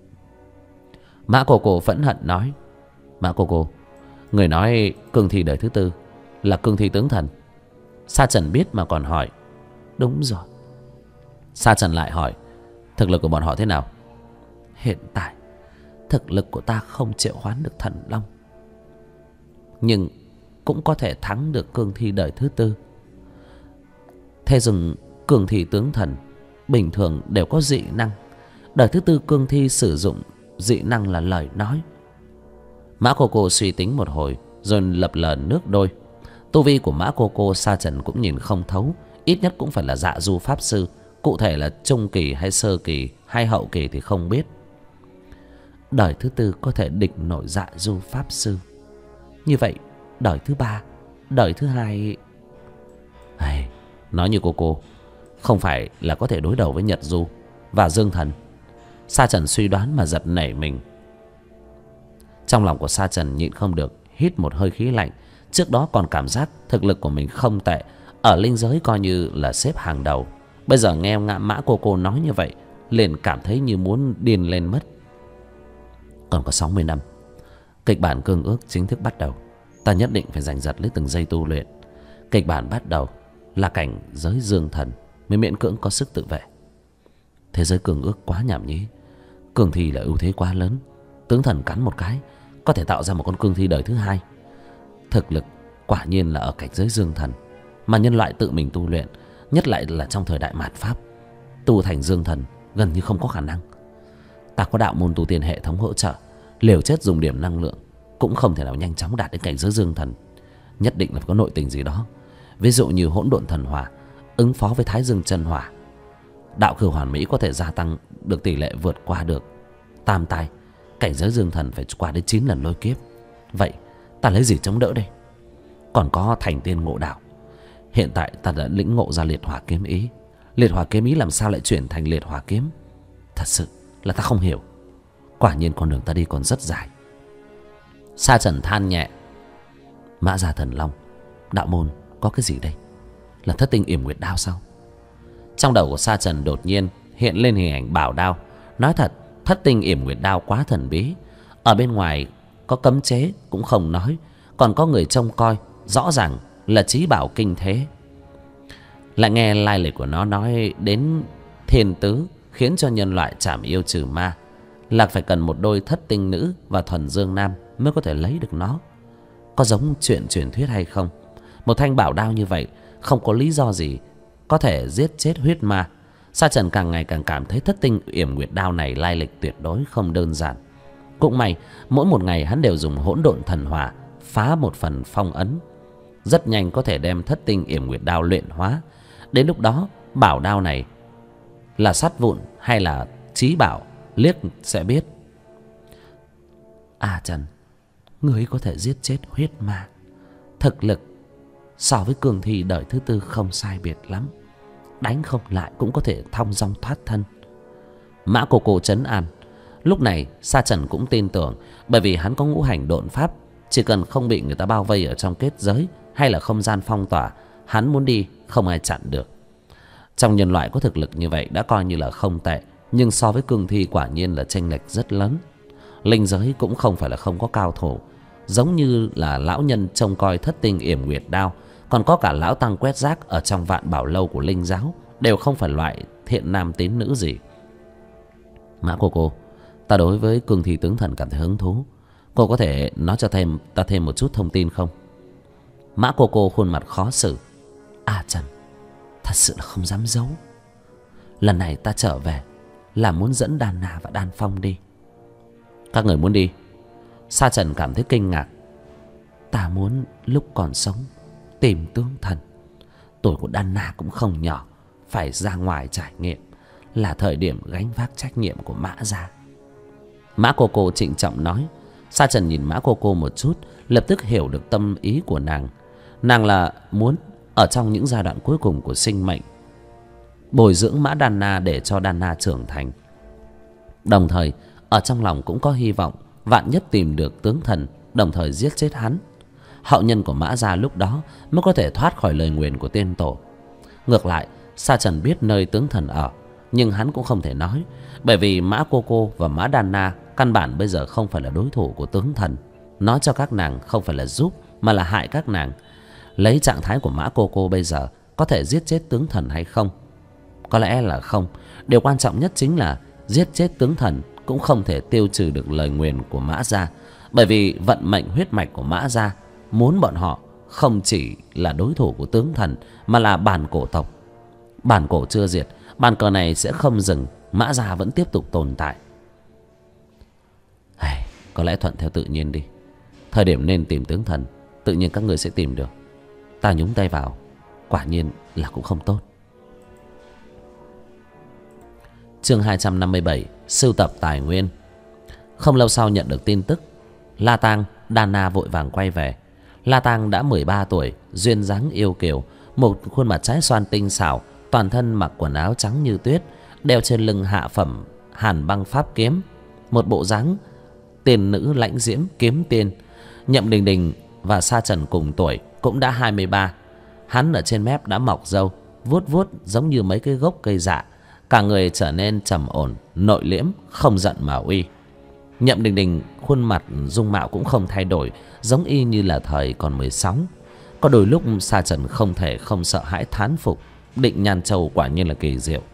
Mã Cô phẫn hận nói. Mã Cô, người nói cương thi đời thứ tư là cương thi tướng thần. Sa Trần biết mà còn hỏi. Đúng rồi. Sa Trần lại hỏi. Thực lực của bọn họ thế nào? Hiện tại thực lực của ta không triệu hoán được thần long, nhưng cũng có thể thắng được cương thi đời thứ tư. Thế rằng cương thi tướng thần bình thường đều có dị năng. Đời thứ tư cương thi sử dụng dị năng là lời nói. Mã Cô suy tính một hồi rồi lập lờ nước đôi. Tu vi của Mã Cô Sa Trần cũng nhìn không thấu. Ít nhất cũng phải là dạ du pháp sư. Cụ thể là trung kỳ hay sơ kỳ hay hậu kỳ thì không biết. Đời thứ tư có thể địch nổi dạ du pháp sư. Như vậy đời thứ ba, đời thứ hai... Nói như cô không phải là có thể đối đầu với Nhật Du và Dương Thần. Sa Trần suy đoán mà giật nảy mình. Trong lòng của Sa Trần nhịn không được hít một hơi khí lạnh. Trước đó còn cảm giác thực lực của mình không tệ, ở linh giới coi như là xếp hàng đầu. Bây giờ nghe Mã Cô nói như vậy, liền cảm thấy như muốn điên lên mất. Còn có 60 năm, kịch bản cương ước chính thức bắt đầu. Ta nhất định phải giành giật lấy từng giây tu luyện. Kịch bản bắt đầu là cảnh giới dương thần mới miễn cưỡng có sức tự vệ. Thế giới cương ước quá nhảm nhí. Cương thi là ưu thế quá lớn. Tướng thần cắn một cái có thể tạo ra một con cương thi đời thứ hai. Thực lực quả nhiên là ở cảnh giới dương thần, mà nhân loại tự mình tu luyện, nhất lại là trong thời đại mạt Pháp, tu thành dương thần gần như không có khả năng. Ta có đạo môn tu tiên hệ thống hỗ trợ, liều chết dùng điểm năng lượng cũng không thể nào nhanh chóng đạt đến cảnh giới dương thần. Nhất định là có nội tình gì đó, ví dụ như hỗn độn thần hỏa ứng phó với thái dương chân hỏa. Đạo cửu hoàn mỹ có thể gia tăng được tỷ lệ vượt qua được tam tai. Cảnh giới dương thần phải qua đến 9 lần lôi kiếp. Vậy ta lấy gì chống đỡ đây? Còn có thành tiên ngộ đạo. Hiện tại ta đã lĩnh ngộ ra liệt hỏa kiếm ý. Liệt hỏa kiếm ý làm sao lại chuyển thành liệt hỏa kiếm? Thật sự là ta không hiểu. Quả nhiên con đường ta đi còn rất dài. Sa Trần than nhẹ. Mã Gia Thần Long, đạo môn có cái gì đây? Là thất tinh yểm nguyệt đao sao? Trong đầu của Sa Trần đột nhiên hiện lên hình ảnh bảo đao. Nói thật, thất tinh yểm nguyệt đao quá thần bí. Ở bên ngoài có cấm chế cũng không nói, còn có người trông coi, rõ ràng là chí bảo kinh thế. Lại nghe lai lịch của nó nói đến thiên tứ, khiến cho nhân loại chảm yêu trừ ma là phải cần một đôi thất tinh nữ và thuần dương nam mới có thể lấy được nó. Có giống chuyện truyền thuyết hay không? Một thanh bảo đao như vậy không có lý do gì có thể giết chết huyết ma. Sa Trần càng ngày càng cảm thấy thất tinh yểm nguyệt đao này lai lịch tuyệt đối không đơn giản. Cũng may mỗi một ngày hắn đều dùng hỗn độn thần hỏa phá một phần phong ấn, rất nhanh có thể đem thất tinh yểm nguyệt đao luyện hóa. Đến lúc đó bảo đao này là sắt vụn hay là chí bảo, liếc sẽ biết. À Trần, ngươi có thể giết chết huyết ma, thực lực so với cường thi đời thứ tư không sai biệt lắm. Đánh không lại cũng có thể thong dong thoát thân. Mã Cô Cô trấn an. Lúc này Sa Trần cũng tin tưởng, bởi vì hắn có ngũ hành độn pháp. Chỉ cần không bị người ta bao vây ở trong kết giới hay là không gian phong tỏa, hắn muốn đi không ai chặn được. Trong nhân loại có thực lực như vậy đã coi như là không tệ, nhưng so với cương thi quả nhiên là chênh lệch rất lớn. Linh giới cũng không phải là không có cao thủ, giống như là lão nhân trông coi thất tinh yểm nguyệt đao, còn có cả lão tăng quét rác ở trong vạn bảo lâu của linh giáo, đều không phải loại thiện nam tín nữ gì. Mã Cô, ta đối với cương thi tướng thần cảm thấy hứng thú. Cô có thể nói cho ta thêm một chút thông tin không? Mã Cô khuôn mặt khó xử. À Trần, thật sự là không dám giấu. Lần này ta trở về là muốn dẫn Đan Na và Đan Phong đi. Các người muốn đi? Sa Trần cảm thấy kinh ngạc. Ta muốn lúc còn sống tìm tướng thần. Tuổi của Đan Na cũng không nhỏ, phải ra ngoài trải nghiệm, là thời điểm gánh vác trách nhiệm của Mã gia. Mã Cô trịnh trọng nói. Sa Trần nhìn Mã Cô một chút, lập tức hiểu được tâm ý của nàng. Nàng là muốn ở trong những giai đoạn cuối cùng của sinh mệnh bồi dưỡng Mã Đan Na để cho Đan Na trưởng thành. Đồng thời ở trong lòng cũng có hy vọng vạn nhất tìm được tướng thần, đồng thời giết chết hắn, hậu nhân của Mã gia lúc đó mới có thể thoát khỏi lời nguyền của tiên tổ. Ngược lại, Sa Trần biết nơi tướng thần ở, nhưng hắn cũng không thể nói, bởi vì Mã Cô và Mã Đan Na căn bản bây giờ không phải là đối thủ của tướng thần. Nói cho các nàng không phải là giúp, mà là hại các nàng. Lấy trạng thái của Mã Cô bây giờ, có thể giết chết tướng thần hay không? Có lẽ là không. Điều quan trọng nhất chính là giết chết tướng thần cũng không thể tiêu trừ được lời nguyền của Mã gia, bởi vì vận mệnh huyết mạch của Mã gia muốn bọn họ không chỉ là đối thủ của tướng thần, mà là bản cổ tộc. Bản cổ chưa diệt, bàn cờ này sẽ không dừng, Mã gia vẫn tiếp tục tồn tại. Có lẽ thuận theo tự nhiên đi. Thời điểm nên tìm tướng thần, tự nhiên các người sẽ tìm được. Ta nhúng tay vào, quả nhiên là cũng không tốt. Chương 257, sưu tập tài nguyên. Không lâu sau nhận được tin tức, La Tang, Đan Na vội vàng quay về. La Tang đã 13 tuổi, duyên dáng yêu kiều, một khuôn mặt trái xoan tinh xảo, toàn thân mặc quần áo trắng như tuyết, đeo trên lưng hạ phẩm Hàn Băng Pháp kiếm, một bộ dáng tiên nữ lãnh diễm kiếm tiên. Nhậm Đình Đình và Sa Trần cùng tuổi, cũng đã 23. Hắn ở trên mép đã mọc râu, vuốt vuốt giống như mấy cái gốc cây dạ, cả người trở nên trầm ổn, nội liễm, không giận mà uy. Nhậm Đình Đình khuôn mặt dung mạo cũng không thay đổi, giống y như là thời còn 16. Có đôi lúc Sa Trần không thể không sợ hãi thán phục, Định Nhan Châu quả nhiên là kỳ diệu.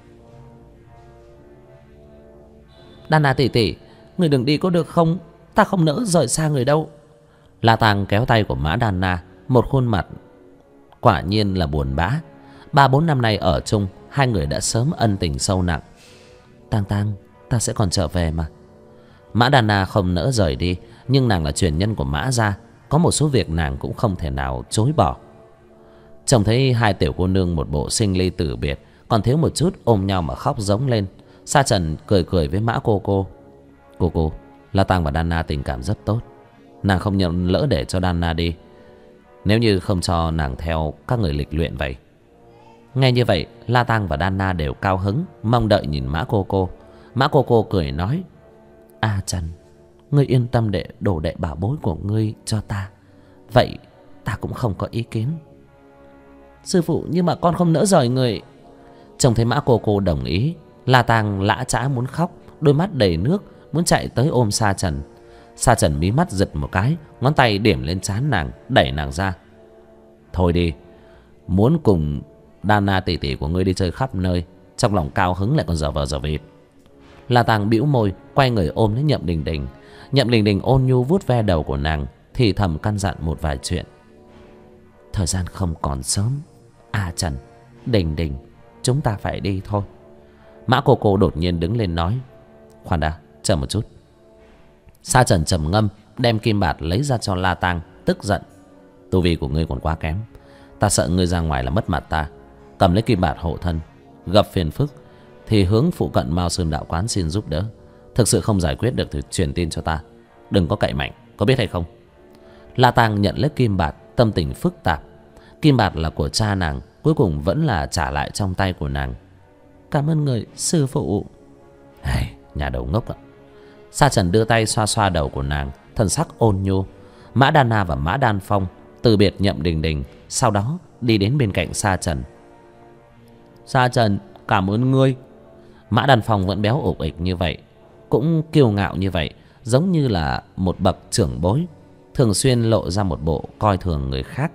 Đan Na tỷ tỷ, người đừng đi có được không? Ta không nỡ rời xa người đâu. La Tang kéo tay của Mã Đan Na, một khuôn mặt quả nhiên là buồn bã. 3-4 năm nay ở chung, hai người đã sớm ân tình sâu nặng. Tang Tang, ta sẽ còn trở về mà. Mã Đan Na không nỡ rời đi, nhưng nàng là truyền nhân của Mã gia, có một số việc nàng cũng không thể nào chối bỏ. Trông thấy hai tiểu cô nương một bộ sinh ly tử biệt, còn thiếu một chút ôm nhau mà khóc giống lên. Sa Trần cười cười với Mã cô. Cô, La Tang và Đan Na tình cảm rất tốt, nàng không nhận lỡ để cho Đan Na đi, nếu như không cho nàng theo các người lịch luyện vậy. Nghe như vậy, La Tang và Đan Na đều cao hứng, mong đợi nhìn Mã cô. Mã cô cười nói: A Trần, ngươi yên tâm để đồ đệ bảo bối của ngươi cho ta, vậy ta cũng không có ý kiến. Sư phụ, nhưng mà con không nỡ rời người. Trông thấy Mã cô đồng ý, La Tang lã chã muốn khóc, đôi mắt đầy nước, muốn chạy tới ôm Sa Trần. Sa Trần mí mắt giật một cái, ngón tay điểm lên trán nàng, đẩy nàng ra. Thôi đi, muốn cùng Đan Na tỷ tỷ của ngươi đi chơi khắp nơi, trong lòng cao hứng lại còn dở vờ dở vịt. La Tang bĩu môi, quay người ôm lấy Nhậm Đình Đình. Nhậm Đình Đình ôn nhu vuốt ve đầu của nàng, thì thầm căn dặn một vài chuyện. Thời gian không còn sớm, A Trần, Đình Đình, chúng ta phải đi thôi. Mã cô đột nhiên đứng lên nói: Khoan đã, chờ một chút. Sa Trần trầm ngâm, đem kim bạt lấy ra cho La Tang, tức giận: Tu vi của ngươi còn quá kém, ta sợ ngươi ra ngoài là mất mặt ta. Cầm lấy kim bạt hộ thân, gặp phiền phức thì hướng phụ cận Mao Sơn đạo quán xin giúp đỡ. Thực sự không giải quyết được thì truyền tin cho ta, đừng có cậy mạnh, có biết hay không? La Tang nhận lấy kim bạt, tâm tình phức tạp. Kim bạt là của cha nàng, cuối cùng vẫn là trả lại trong tay của nàng. Cảm ơn người, sư phụ. Nhà đầu ngốc ạ. Sa Trần đưa tay xoa xoa đầu của nàng, thần sắc ôn nhu. Mã Đan Na và Mã Đan Phong từ biệt Nhậm Đình Đình, sau đó đi đến bên cạnh Sa Trần. Sa Trần, cảm ơn ngươi. Mã Đan Phong vẫn béo ục ịch như vậy, cũng kiêu ngạo như vậy, giống như là một bậc trưởng bối, thường xuyên lộ ra một bộ coi thường người khác.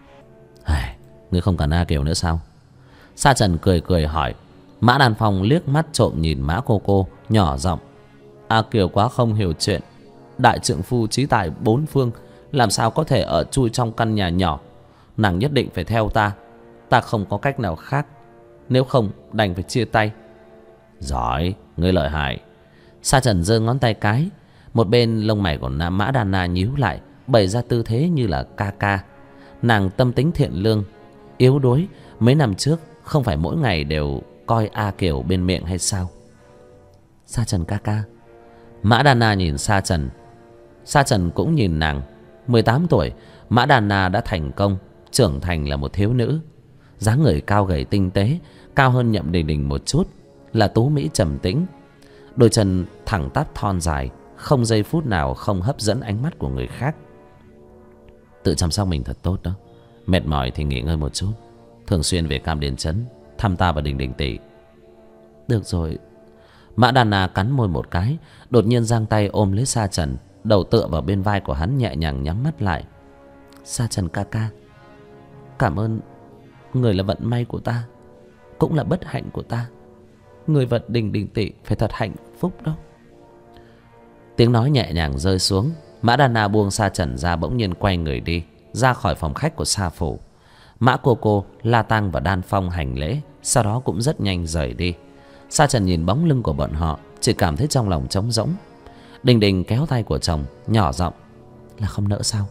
Ngươi không cần A Kiều nữa sao? Sa Trần cười hỏi. Mã Đan Phong liếc mắt trộm nhìn Mã cô, nhỏ giọng: A Kiều quá không hiểu chuyện. Đại trượng phu trí tài bốn phương, làm sao có thể ở chui trong căn nhà nhỏ. Nàng nhất định phải theo ta, ta không có cách nào khác, nếu không đành phải chia tay. Giỏi, ngươi lợi hại. Sa Trần giơ ngón tay cái, một bên lông mày của Mã Đan Na nhíu lại, bày ra tư thế như là ca. Nàng tâm tính thiện lương, yếu đuối, mấy năm trước không phải mỗi ngày đều coi A Kiều bên miệng hay sao? Sa Trần ca. Mã Đan Na nhìn Sa Trần, Sa Trần cũng nhìn nàng. 18 tuổi, Mã Đan Na đã thành công, trưởng thành là một thiếu nữ. Dáng người cao gầy tinh tế, cao hơn Nhậm Đình Đình một chút, là tú mỹ trầm tĩnh. Đôi chân thẳng tắp thon dài, không giây phút nào không hấp dẫn ánh mắt của người khác. Tự chăm sóc mình thật tốt đó. Mệt mỏi thì nghỉ ngơi một chút, thường xuyên về Cam Điền Trấn thăm ta và Đình Đình tỷ. Được rồi. Mã Đan Na cắn môi một cái, đột nhiên giang tay ôm lấy Sa Trần, đầu tựa vào bên vai của hắn, nhẹ nhàng nhắm mắt lại. Sa Trần ca, cảm ơn người là vận may của ta, cũng là bất hạnh của ta. Người vật Đình Đình tỷ phải thật hạnh phúc đó. Tiếng nói nhẹ nhàng rơi xuống, Mã Đan Na buông Sa Trần ra, bỗng nhiên quay người đi ra khỏi phòng khách của Sa phủ. Mã cô, La Tang và Đan Phong hành lễ, sau đó cũng rất nhanh rời đi. Sa Trần nhìn bóng lưng của bọn họ, chỉ cảm thấy trong lòng trống rỗng. Đình Đình kéo tay của chồng, nhỏ giọng: Là không nỡ sao?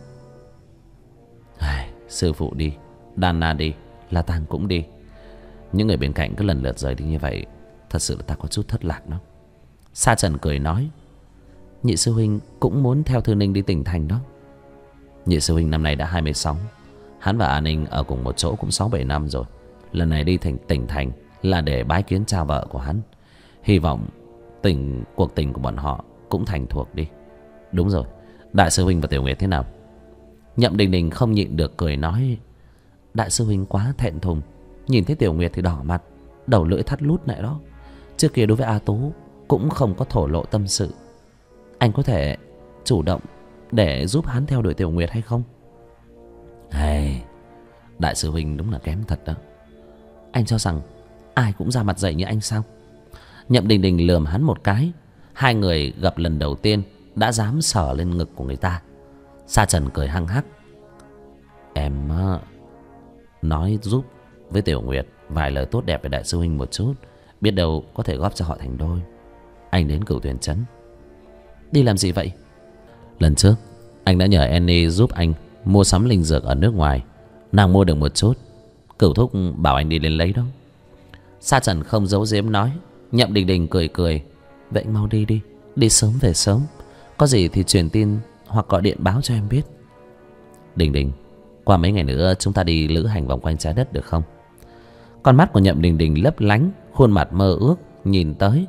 Sư phụ đi, Đan Na đi, La Tang cũng đi. Những người bên cạnh cứ lần lượt rời đi như vậy, thật sự là ta có chút thất lạc đó. Sa Trần cười nói: Nhị sư huynh cũng muốn theo Thư Ninh đi tỉnh thành đó. Nhị sư huynh năm nay đã 26, hắn và An Ninh ở cùng một chỗ cũng 6-7 năm rồi. Lần này đi tỉnh thành là để bái kiến cha vợ của hắn. Hy vọng cuộc tình của bọn họ cũng thành thuộc đi. Đúng rồi, đại sư huynh và Tiểu Nguyệt thế nào? Nhậm Đình Đình không nhịn được cười nói: Đại sư huynh quá thẹn thùng, nhìn thấy Tiểu Nguyệt thì đỏ mặt, đầu lưỡi thắt lút lại đó. Trước kia đối với A Tú cũng không có thổ lộ tâm sự. anh có thể chủ động để giúp hắn theo đuổi Tiểu Nguyệt hay không? Hey, đại sư huynh đúng là kém thật đó. Anh cho rằng ai cũng ra mặt dày như anh sao? Nhậm Đình Đình lườm hắn một cái. Hai người gặp lần đầu tiên đã dám sờ lên ngực của người ta. Sa Trần cười hăng hắc. Em nói giúp với Tiểu Nguyệt vài lời tốt đẹp về đại sư huynh một chút, biết đâu có thể góp cho họ thành đôi. Anh đến Cửu Tuyền Trấn. Đi làm gì vậy? Lần trước anh đã nhờ Annie giúp anh mua sắm linh dược ở nước ngoài. Nàng mua được một chút, Cửu thúc bảo anh đi lên lấy đó. Sa Trần không giấu giếm nói. Nhậm Đình Đình cười cười. Vậy mau đi đi, đi sớm về sớm. Có gì thì truyền tin hoặc gọi điện báo cho em biết. Đình Đình, qua mấy ngày nữa chúng ta đi lữ hành vòng quanh trái đất được không? Con mắt của Nhậm Đình Đình lấp lánh, khuôn mặt mơ ước nhìn tới.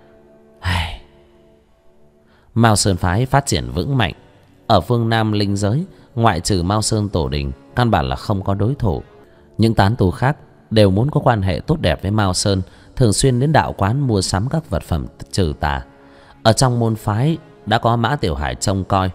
Mao Sơn phái phát triển vững mạnh. Ở phương Nam linh giới, ngoại trừ Mao Sơn tổ đình, căn bản là không có đối thủ. Những tán tu khác đều muốn có quan hệ tốt đẹp với Mao Sơn, thường xuyên đến đạo quán mua sắm các vật phẩm trừ tà. Ở trong môn phái đã có Mã Tiểu Hải trông coi.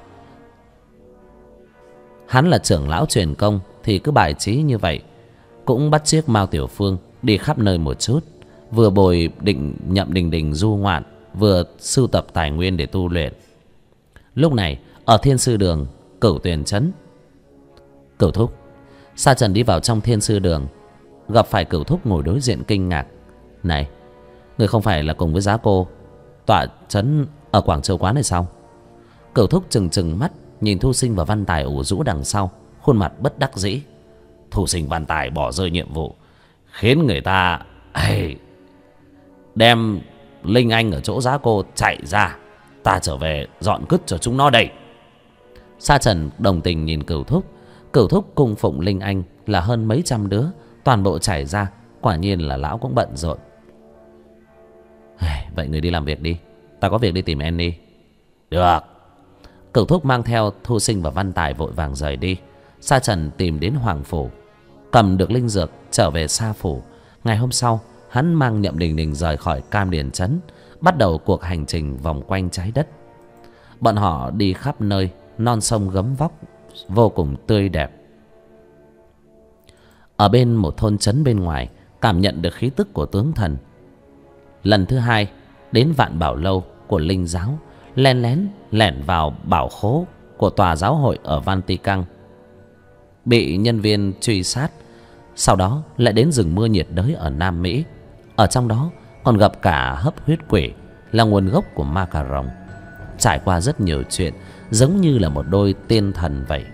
Hắn là trưởng lão truyền công thì cứ bài trí như vậy. Cũng bắt chước Mao Tiểu Phương đi khắp nơi một chút, vừa bồi định Nhậm Đình Đình du ngoạn, vừa sưu tập tài nguyên để tu luyện. Lúc này ở Thiên Sư Đường, Cửu Tuyền Trấn. Cửu thúc. Sa Trần đi vào trong Thiên Sư Đường, gặp phải Cửu thúc ngồi đối diện kinh ngạc. Này, người không phải là cùng với Giá Cô tọa trấn ở Quảng Châu quán này sao? Cửu thúc trừng trừng mắt nhìn Thu Sinh và Văn Tài ủ rũ đằng sau, khuôn mặt bất đắc dĩ. Thu Sinh Văn Tài bỏ rơi nhiệm vụ, khiến người ta đem Linh Anh ở chỗ Giá Cô chạy ra. Ta trở về dọn cứt cho chúng nó đây. Sa Trần đồng tình nhìn Cửu thúc. Cửu thúc cung phụng Linh Anh là hơn mấy trăm đứa, toàn bộ chảy ra. Quả nhiên là lão cũng bận rộn. Vậy người đi làm việc đi, ta có việc đi tìm Annie. Được. Cửu thúc mang theo Thu Sinh và Văn Tài vội vàng rời đi. Sa Trần tìm đến Hoàng Phủ, cầm được linh dược trở về Sa Phủ. Ngày hôm sau hắn mang Nhậm Đình Đình rời khỏi Cam Điền Trấn, bắt đầu cuộc hành trình vòng quanh trái đất. Bọn họ đi khắp nơi, non sông gấm vóc vô cùng tươi đẹp. Ở bên một thôn trấn bên ngoài, cảm nhận được khí tức của tướng thần. Lần thứ hai đến Vạn Bảo Lâu của Linh giáo, lẻn vào bảo khố của tòa giáo hội ở Vatican, bị nhân viên truy sát. Sau đó lại đến rừng mưa nhiệt đới ở Nam Mỹ. Ở trong đó còn gặp cả hấp huyết quỷ, là nguồn gốc của ma cà rồng. Trải qua rất nhiều chuyện, giống như là một đôi tiên thần vậy.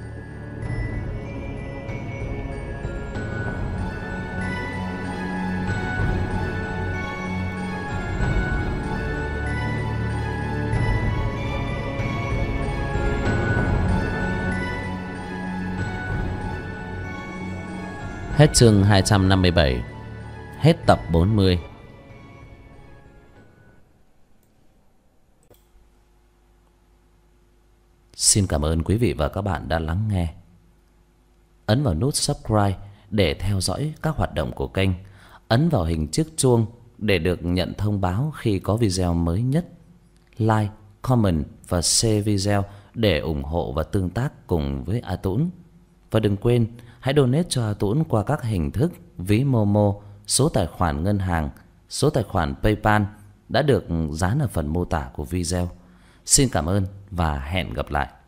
Hết chương 257. Hết tập 40. Xin cảm ơn quý vị và các bạn đã lắng nghe. Ấn vào nút subscribe để theo dõi các hoạt động của kênh. Ấn vào hình chiếc chuông để được nhận thông báo khi có video mới nhất. Like, comment và share video để ủng hộ và tương tác cùng với A Tũng. Và đừng quên hãy donate cho A Tũng qua các hình thức ví Momo, số tài khoản ngân hàng, số tài khoản PayPal đã được dán ở phần mô tả của video. Xin cảm ơn và hẹn gặp lại.